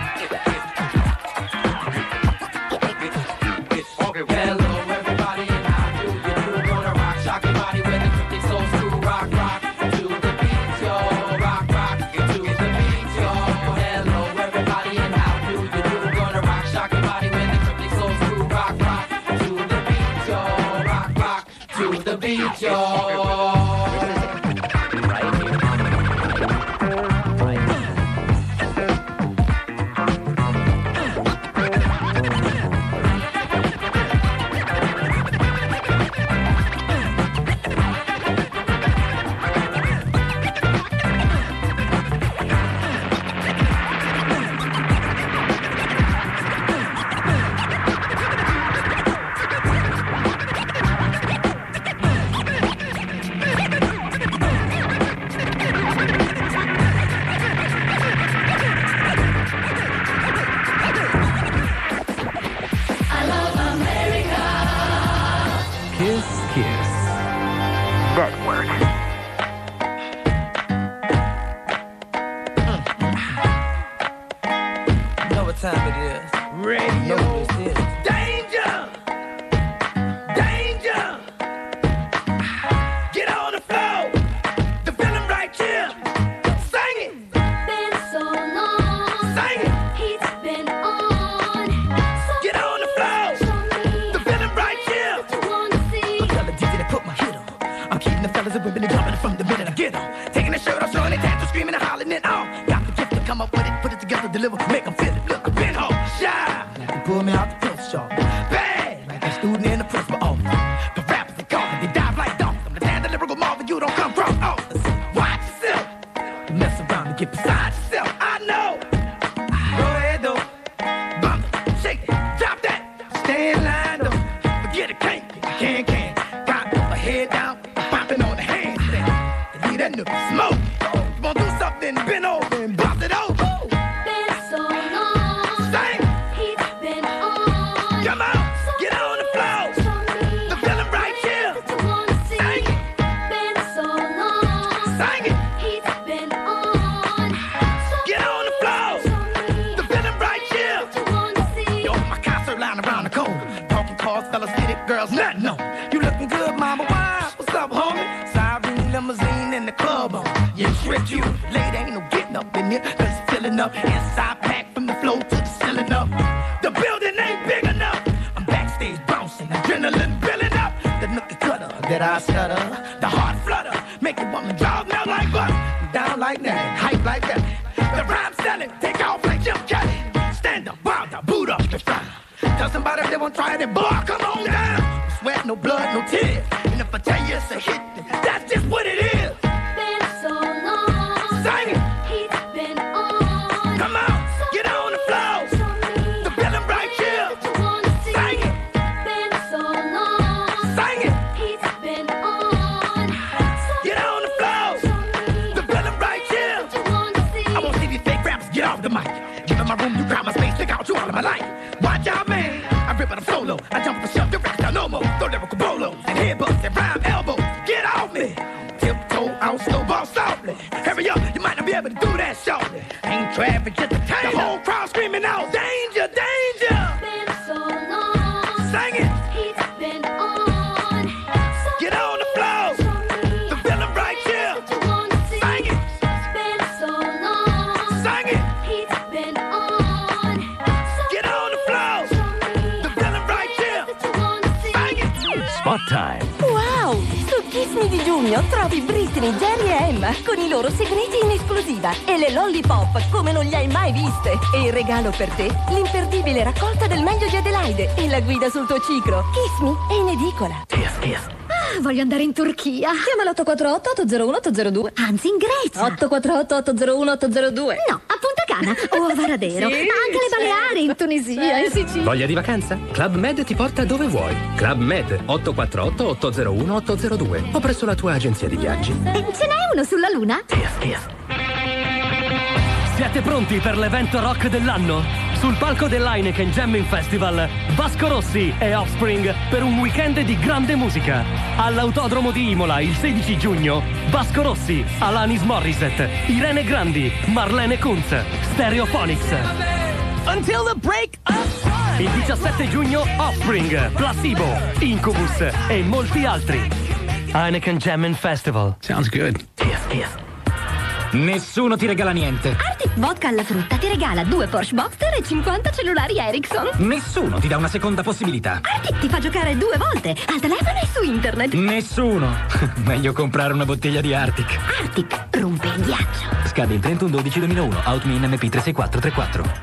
Hello everybody and how do you do? Gonna rock, shock your body with the Cryptic Souls crew. Rock to the beat, yo. Rock to the beat, yo. Hello everybody and how do you do? Gonna rock, shock your body with the Cryptic Souls crew. Rock to the beat, yo. Rock to the beat, yo. Got my head down, popping on the hand. was nothing on. You looking good, mama, why? What's up, homie? Siren limousine in the club on. Yeah, tricked you. Lady, ain't no getting up in here, cause it's filling up. Inside packed from the floor to the ceiling up. The building ain't big enough. I'm backstage bouncing, adrenaline building up. The nookie cutter, that I stutter. The heart flutter, make a woman dog melt like butter. Down like that, hype like that. The rhyme selling, take off like Jim Kelly. Stand up, wild up, boot up the front. Tell somebody if they won't try it, boy, come on down. No sweat, no blood, no tears. And if I tell you it's a hit, then that's just what it is. Been so long. Sing it. He's been on. Come on, get on the floor. The feeling right here. Sing it. Been so long. Sing it. He's been on. Get on the floor. The feeling right here. I won't see these fake rappers get off the mic. Give in my room, you crowd my space, stick out you all of my life. Watch out, man. I rip it, I'm solo. I jump up and shove your rest down no more. Throw lyrical bolos and headbutts and rhyme elbows. Get off me. Tiptoe out, snowball softly. Hurry up, you might not be able to do that shortly. Ain't traffic, just a taser. The whole crowd screaming out, danger, danger. Been so long. Sing it. He's been on. Get on the floor. The feeling right here. Sing it. Been so long. Sing it. He's been on. Get on the floor. The feeling right here. Sing it. Spot time. Wow! Su Kiss Me di giugno trovi Britney, Jerry e Emma con i loro segreti in esclusiva e le lollipop come non li hai mai viste. E il regalo per te, l'imperdibile raccolta del meglio di Adelaide e la guida sul tuo ciclo. Kiss Me è in edicola. Voglio andare in Turchia. Chiama l'848-801-802. Anzi, in Grecia. 848-801-802. No, a Punta Cana o a Varadero. Sì, Anche le Baleari, in Tunisia, in Sicilia. Voglia di vacanza? Club Med ti porta dove vuoi. Club Med 848-801-802 o presso la tua agenzia di viaggi. Ce n'è uno sulla Luna? Siete pronti per l'evento rock dell'anno? Sul palco dell'Heineken Jamming Festival, Vasco Rossi e Offspring per un weekend di grande musica. All'Autodromo di Imola il 16 giugno, Vasco Rossi, Alanis Morissette, Irene Grandi, Marlene Kunz, Stereophonics. Until the break of time. Il 17 giugno, Offspring, Placebo, Incubus e molti altri. Heineken Jamming Festival. Sounds good. Nessuno ti regala niente. Arctic Vodka alla frutta ti regala 2 Porsche Boxster e 50 cellulari Ericsson. Nessuno ti dà una seconda possibilità. Arctic ti fa giocare 2 volte al telefono e su internet. Nessuno. Meglio comprare una bottiglia di Arctic. Arctic rompe il ghiaccio. Scade il 31/12/2001. Outmin MP36434.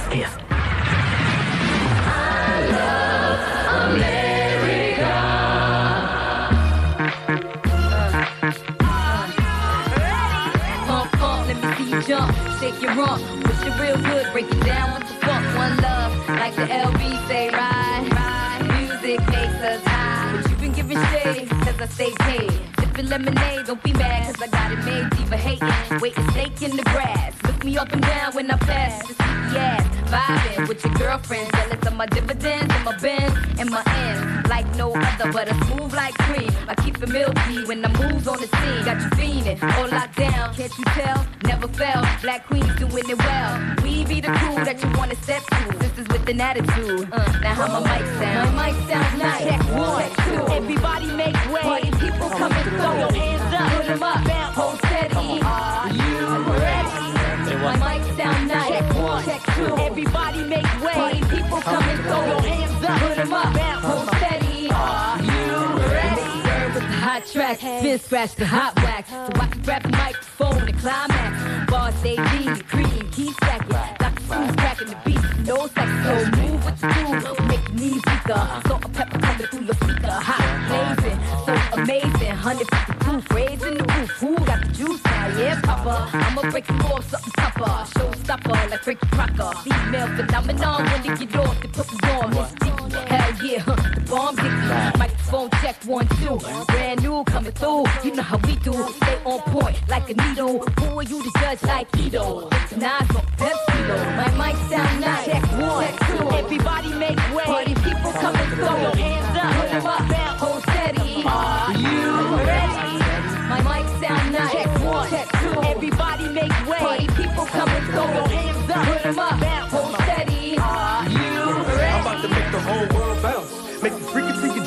Jump, shake your rump, push it real good, break it down with the funk. One love, like the LB say, ride. Music makes us high, but you been giving shade, cause I stay paid. Sipping lemonade, don't be mad, cause I got it made. Diva hating, waiting snake in the grass. Look me up and down when I pass the CES. Vibing with your girlfriend, jealous of my dividends and my bends and my ends. Like no other, but a smooth like cream. I keep it milky when I move on the scene. Got you fiending, all locked down, can't you tell? Never fell, Black Queen's doing it well. We be the crew that you wanna step to. Sisters with an attitude. Now how my mic sound? My mic sounds nice. Check 1, check 2. Everybody make way. Party people coming through. Throw your hands up, put them up, hold steady. Are you ready? My mic sound nice. Check 1, check 2. Everybody make way. Party people coming through. Throw your hands up, put them up, hold steady. Are you ready? With the hot track, spin scratch the hot wax. So I can grab the microphone and climax. Bars stay lean, cream, keep stacking. Dr. Seuss cracking the beat, no sex. So move what you do, make your knees weaker. Salt and pepper coming through your speaker. Hot, blazing, so amazing. 150 proof, raising the roof. Who got the juice now? Yeah, Papa. I'ma break you off something tougher. Showstopper like Frankie Crocker. Female phenomenon when they get off, they put me on. Miss Dicky, hell yeah, the bomb Dicky. Microphone check 1, 2. Brand new coming through, you know how we do. Stay on point like a needle. Who are you to judge like Edo? It's Nas or Pepsi-Lo. My mic sound nice. Check 1, check 2. Everybody make way. Party people coming through. Throw your hands up, put them up, hold steady. Are you ready? My mic sound nice. Check 1, check 2. Everybody make way. Party people coming through. Throw your hands up, put them up, hold steady. Are you ready? I'm about to make the whole world bounce. Make the freaky freaky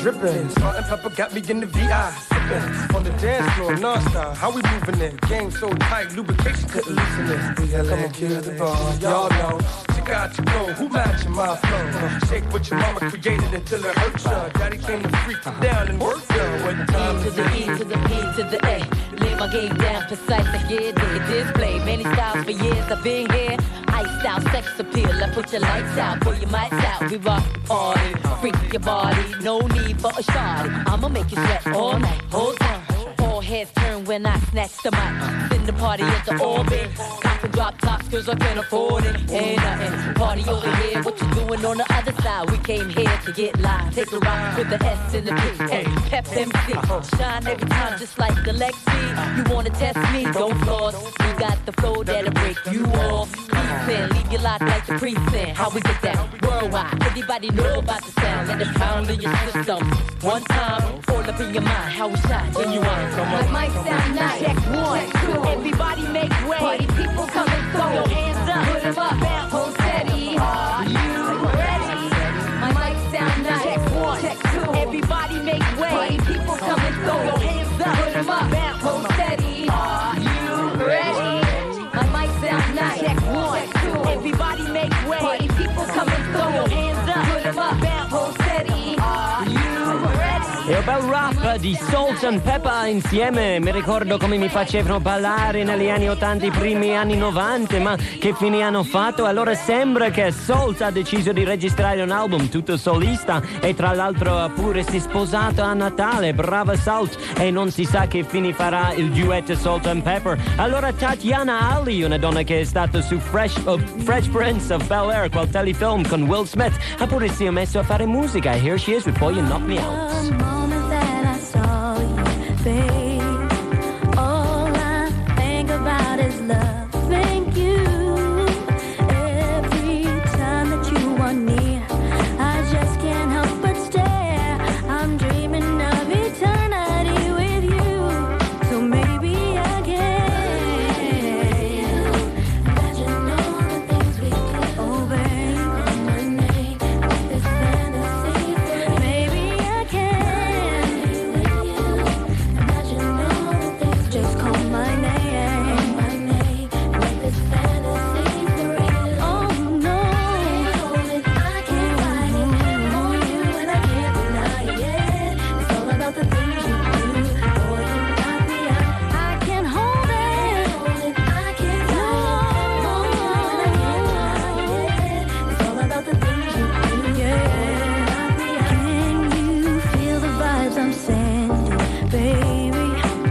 dripping. Salt and pepper got me in the VI. Sipping on the dance floor, non-stop. How we moving it? Game so tight, lubrication couldn't loosen it. We got kill the bar, y'all know. Check out your flow, who matching my flow? Shake what your mama created until it hurts ya. Daddy came to freak you down and work ya. What time to the E to the P to the A. Lay my game down precise, I get it. Display many styles for years. I've been here. Ice out, sex appeal. I put your lights out, pull your mics out. We rock the party, freak your body. No need for a shot. I'ma make you sweat all night, hold on. All heads turn when I snatch the mic. Send the party into orbit. Cop and drop tops, cause I can't afford it. Ain't nothing. Party over here. What you doing on the other side? We came here to get live. Take a ride with the S in the P. Hey, Pep MC. Shine every time just like the Lexi. You wanna test me? Don't floss. We got the flow that'll break you off. Peace, leave you locked like the precinct. How we get down? Worldwide. Everybody know about the sound. Let it pound in your system. One time, all up in your mind. How we shine, genuine. My mic sound nice. Check one, check two. Everybody make way. Party people coming through. Throw your hands up. Put 'em up. Bounce. Hold steady. Are you ready? My mic sound nice. Check one, check two. Everybody make way. Party people coming through. Throw your hands up. Put 'em up. Bounce. Hold steady. Are you ready? My mic sound nice. Check one, check two. Everybody make way. Party people coming through. Throw your hands up. Put 'em up. Bounce. Hold steady. Are you ready? E un bel rap di Salt and Pepper insieme. Mi ricordo come mi facevano ballare negli anni 80, i primi anni 90, ma che fine hanno fatto? Allora sembra che Salt ha deciso di registrare un album tutto solista e tra l'altro pure si è sposato a Natale. Brava Salt, e non si sa che fine farà il duetto Salt and Pepper. Allora Tatiana Ali, una donna che è stata su Fresh Prince of Bel-Air, quel telefilm con Will Smith, ha pure si è messo a fare musica. Here she is with Boy You Knock Me Out. Babe, all I think about is loving you. Every time that you are near, I just can't help but stare. I'm dreaming of eternity with you, so maybe I can imagine all the things we did. Oh babe, on my name, this fantasy free. Maybe I can. Just call my name, make this fantasy for real. Oh no, I can't fight it. On you and I can't deny it. It's all about the things you do. Boy, you knock me out. I can't hold it. I can't fight it. On you and I can't deny it. It's all about the things you do. Yeah, can you feel the vibes I'm sending, baby?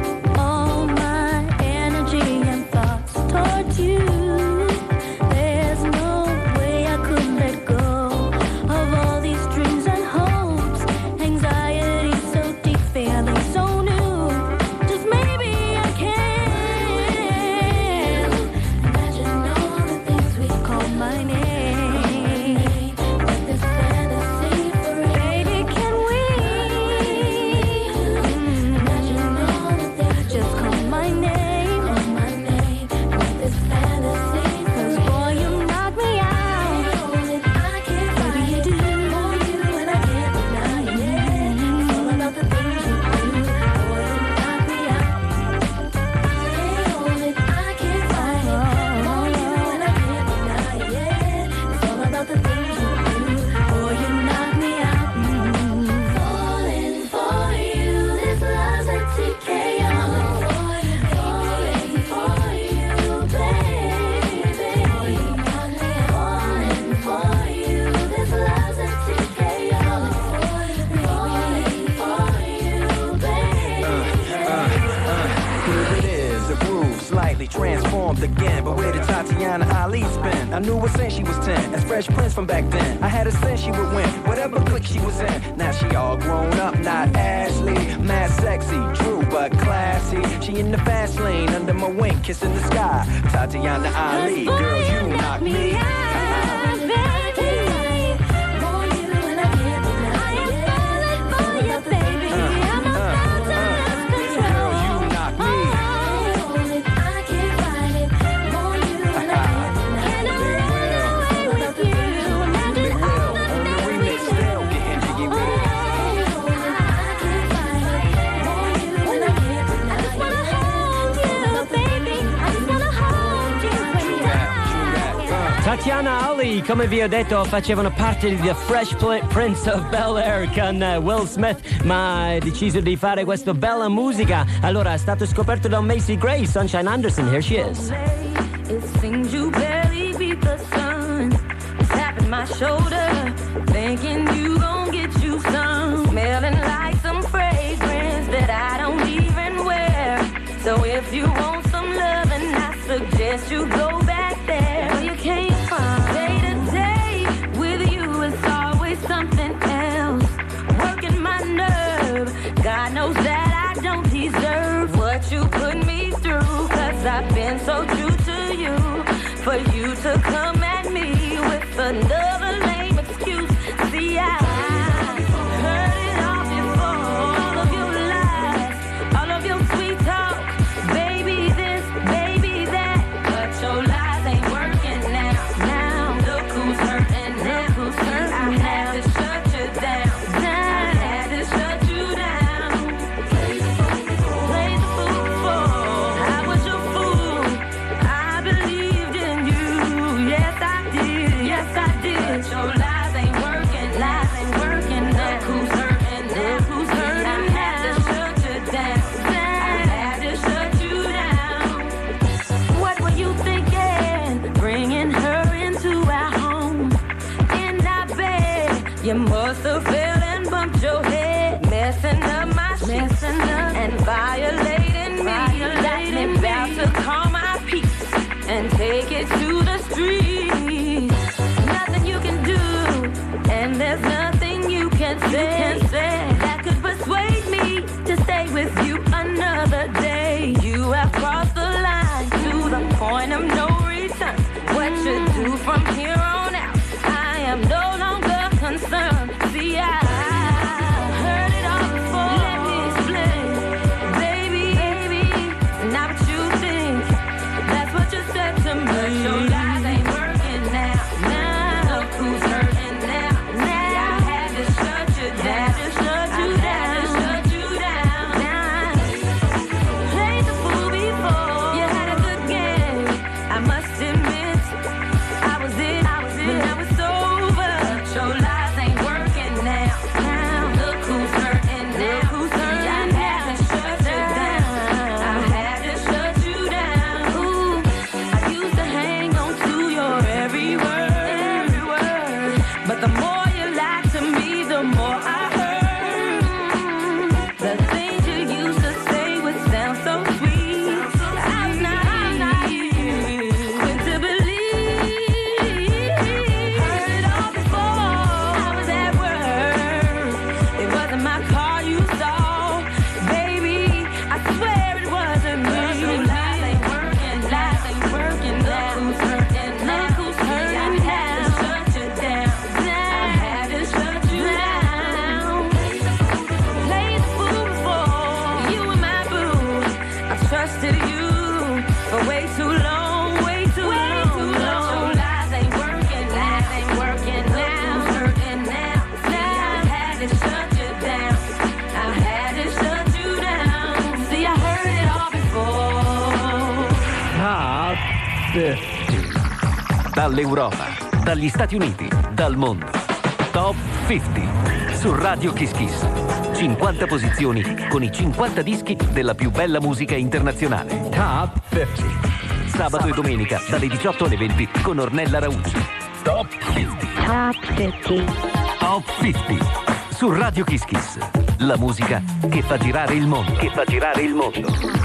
Towards you, there's no way I could let go of all these dreams and hopes, anxiety so deep, feeling so new. Just maybe I can imagine all the things we call my name. Let this fantasy for real. Baby, can we imagine all the things? Just call my name. Transformed again, but where did Tatiana Ali spend? I knew her since she was 10, as Fresh Prince from back then. I had a sense she would win, whatever clique she was in. Now she all grown up, not Ashley. Mad sexy, true but classy. She in the fast lane, under my wing, kissing the sky. Tatiana Ali, girl, you knock me out. Tatiana Ali, come vi ho detto, facevano parte di The Fresh Prince of Bel-Air con Will Smith, ma ha deciso di fare questa bella musica. Allora è stato scoperto da Macy Gray, Sunshine Anderson, here she is. It seems you barely beat the sun. Tapping my shoulder, thinking you gon' get you some. Smelling like some fragrance that I don't even wear. So if you want some loving, I suggest you go back there where you came from. Day to day with you is always something else. Working my nerve, God knows that I don't deserve what you put me through. Cause I've been so true to you. For you to come at me with another lame excuse. See, I heard it all before. All of your lies, all of your sweet talk. Baby this, baby that. But your lies ain't working now. Now, look who's hurting now. Look who's hurting now. I had to shut you down. I had to shut you down. Play the fool for. I was your fool. I believed in you. Yes, I did. Yes, I did. But your lies ain't working. Lies ain't working now. Look who's hurting now. Look who's hurting now. I had to shut you down. I had to shut you down. What were you thinking? Bringing her into our home. In our bed. You must have fell and bumped your head. Messing up my shit. And violating me. Got me about to call my peace. And take it to the streets. Nothing you can do. And there's nothing you can say that could persuade me to stay with you another day. You have crossed the line to the point of no return. What you do from here on out, I am no longer concerned. See, I heard it all before. Let me explain, baby. Not what you think. That's what you said to me. But your lies ain't working now. Now, look who's hurting now. Now, I had to shut you down. I had to shut you down. Now, played the fool before. You had a good game. I must admit, I was it. But now it's over. But your lies ain't working now. Now, look who's hurting now. Look who's hurting. I had to shut you down. I had to shut you down. Ooh, I used to hang on to your every word. But the more you lied to me, the more I heard. The things you used to say would sound so sweet. I'm naive, quick to believe. Heard it all before. I was at work. It wasn't my car you saw, baby. I swear it wasn't me. Lies ain't working. Lies ain't working. Look who's hurting now. Look who's hurting now. I had to shut you down. I had to shut you down. Played the fool before. You were my boo. I trusted you for way too long. Way too long. Your lies ain't working. Lies ain't working now. Hurting now. Now I had to shut you down. I had to shut you down. See, I heard it all before. Top 50. Dall'Europa, dagli Stati Uniti, dal mondo. Top 50 su Radio Kiss Kiss. 50 posizioni con i 50 dischi della più bella musica internazionale. Top 50. Sabato e domenica dalle 18 alle 20 con Ornella Raucci. Top 50. Top 50. Top 50 su Radio Kiss Kiss. La musica che fa girare il mondo. Che fa girare il mondo.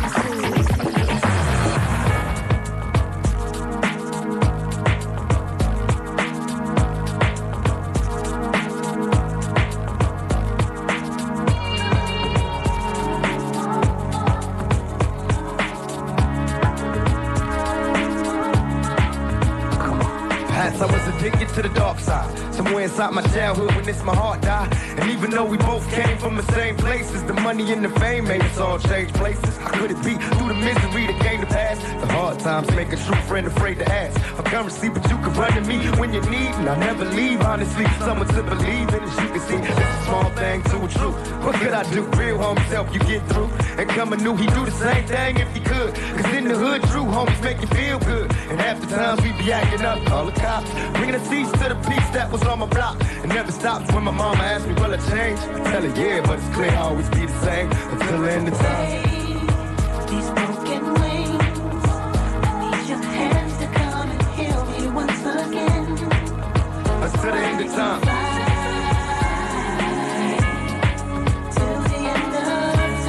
I was addicted to the dark side. Somewhere inside my childhood when this my heart died. And even though we both came from the same places, the money money and the fame made us all change places. How could it be? Through the misery that came to pass. The hard times make a true friend afraid to ask. A currency, but you can run to me when you need, and I never leave. Honestly, someone to believe in, as you can see. It's a small thing to a truth. What could I do? Real homies help you get through. And coming new, he do the same thing if he could. Cause in the hood, true homies make you feel good. And half the times we be acting up, call the cops. Bringing the seats to the peace that was on my block. It never stops when my mama asks me, will I change? I tell her, yeah, but it's clear I'll always be the same until the end of time. These broken wings, I need your hands to come and heal me once again. Until the end of time. Till the end of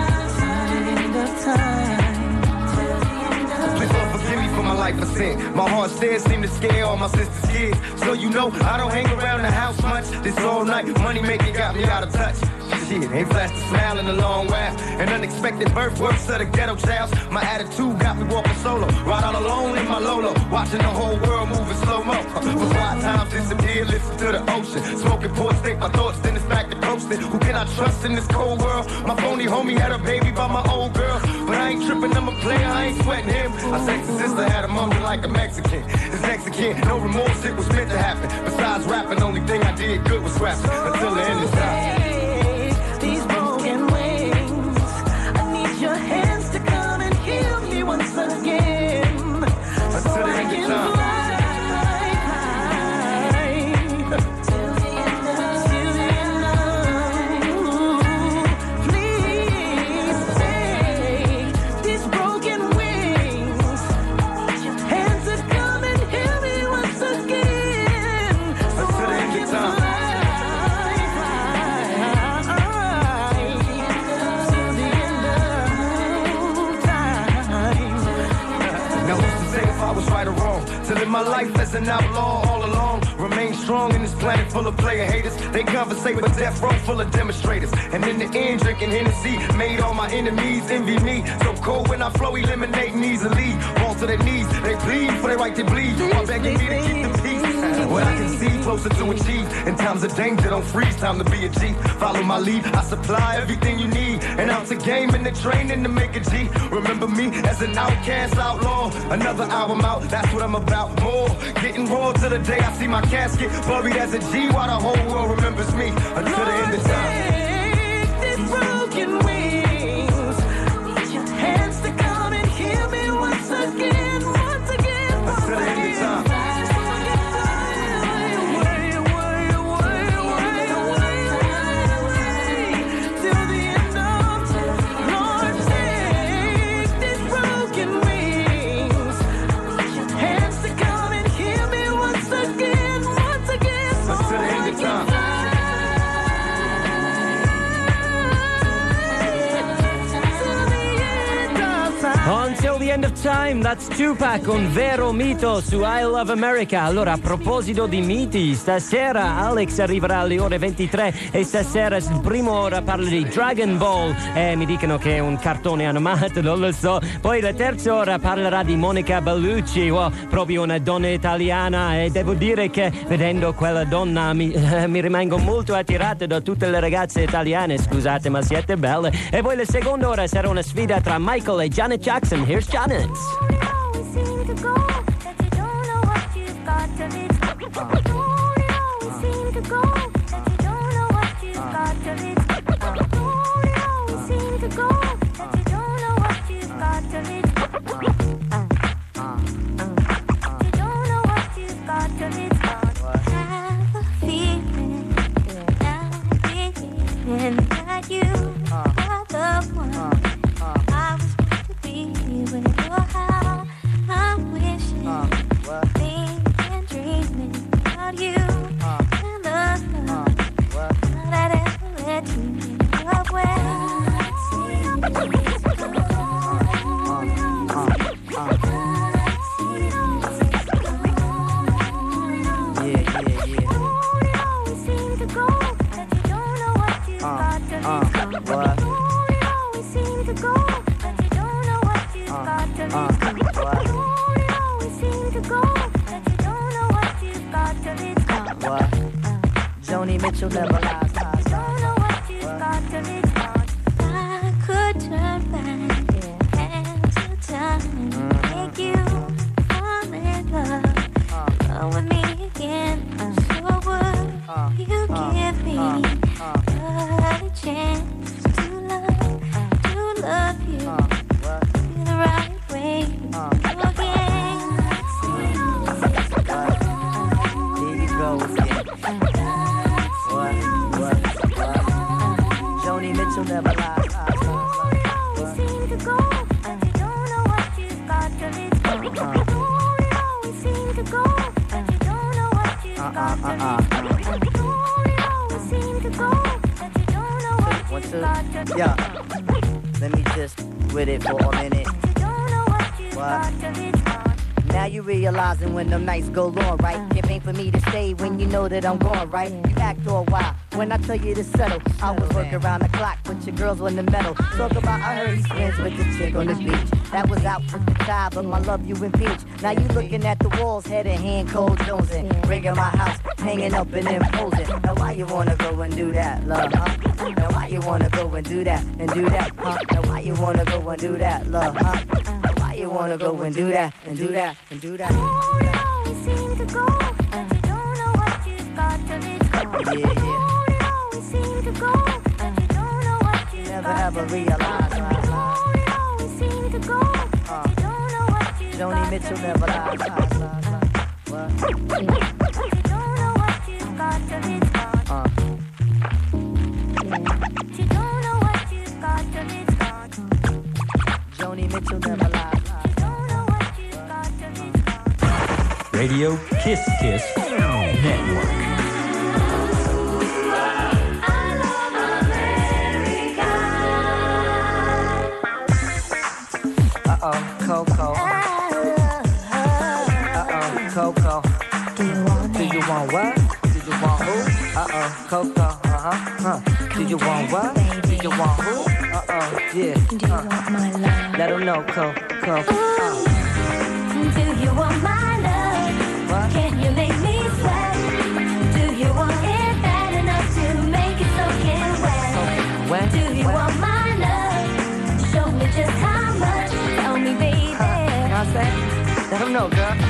time. Please Lord forgive me for my life of sin. My heart says seem to scare all my sister's kids. So you know I don't hang around the house much. This all night money making got me out of touch. Shit, ain't flashed a smile in a long while. An unexpected birth, works of the ghetto child. My attitude got me walking solo, ride all alone in my Lolo, watching the whole world moving slow-mo. Before our times disappear, listen to the ocean. Smoking port stick, my thoughts, then it's back to coasting. Who can I trust in this cold world? My phony homie had a baby by my old girl. But I ain't tripping, I'm a player, I ain't sweating him. I sexy sister had a mummy like a Mexican. This Mexican, no remorse, it was meant to happen. Besides rapping, only thing I did good was rapping. Until the end of time. These broken wings, I need your hands to come and heal me once again. So I can fly till the end of, please take these broken wings. I need your hands to come and heal me once again. So I can fly. I was right or wrong, to live my life as an outlaw all along. Remain strong in this planet full of player haters. They conversate with death row full of demonstrators. And in the end, drinking Hennessy made all my enemies envy me. So cold when I flow, eliminating easily. Fall to their knees, they plead for their right to bleed. While begging me to keep the peace. What I can see, closer to achieve. In times of danger, don't freeze, time to be a G. Follow my lead, I supply everything you need. And out to game in the training to make a G. Remember me as an outcast outlaw. Another album out, that's what I'm about. More, getting raw to the day I see my casket buried as a G while the whole world remembers me. Until the end of time. These broken wings, I need your hands to come and heal me once again, once again, once until the end of time. Until the end of time, that's Tupac, un vero mito su I Love America. Allora, a proposito di miti, stasera Alex arriverà alle ore 23 e stasera il primo ora parla di Dragon Ball. Mi dicono che è un cartone animato, non lo so. Poi la terza ora parlerà di Monica Bellucci, proprio una donna italiana, e devo dire che vedendo quella donna mi rimango molto attirato da tutte le ragazze italiane, scusate ma siete belle. E poi la seconda ora sarà una sfida tra Michael e Janet Jackson. Here's Janet. Joni Mitchell never lies. Mitchell never lies. Yeah, let me just with it for a minute. What? Now you realizing when them nights go long, right? It ain't for me to stay when you know that I'm gone, right? You act all wild when I tell you to settle. I was working around the clock with your girls on the metal. Talk about I heard he's friends with the chick on the beach. That was out with the tie, but my love you impeach. Now you looking at the walls, head in hand, cold jonesing. Rigging my house, hanging up and imposing. Now why you wanna go and do that, love, huh? Now why you wanna go and do that, huh? Now why you wanna go and do that, love, huh? Now why you wanna go and do that, and do that, and do that? Oh, you always seem to go, and you don't know what you've got till it's gone. Yeah, yeah. Oh, you always seem to go, and you don't know what you've never got ever realize, right? Oh, you always seem to go, and you don't know what you've got. Joni Mitchell never lies, What? You don't know what you've got till it's gone. You don't know what you've got till it's gone. Joni Mitchell never lies. Radio Kiss Kiss Network. Uh-oh, Coco. Uh-oh, Coco. Do you want what? Do you want who? Uh-oh, Coco. Uh-huh. Do you want what? Do you want who? Uh-oh, yeah. Do you want my love? Let them know, Coco. Do you want my love? What? Can you make me sweat? Do you want it bad enough to make it soaking wet? Do you want my love? Show me just how much. Tell me, baby. You know what I'm saying? Let them know, girl.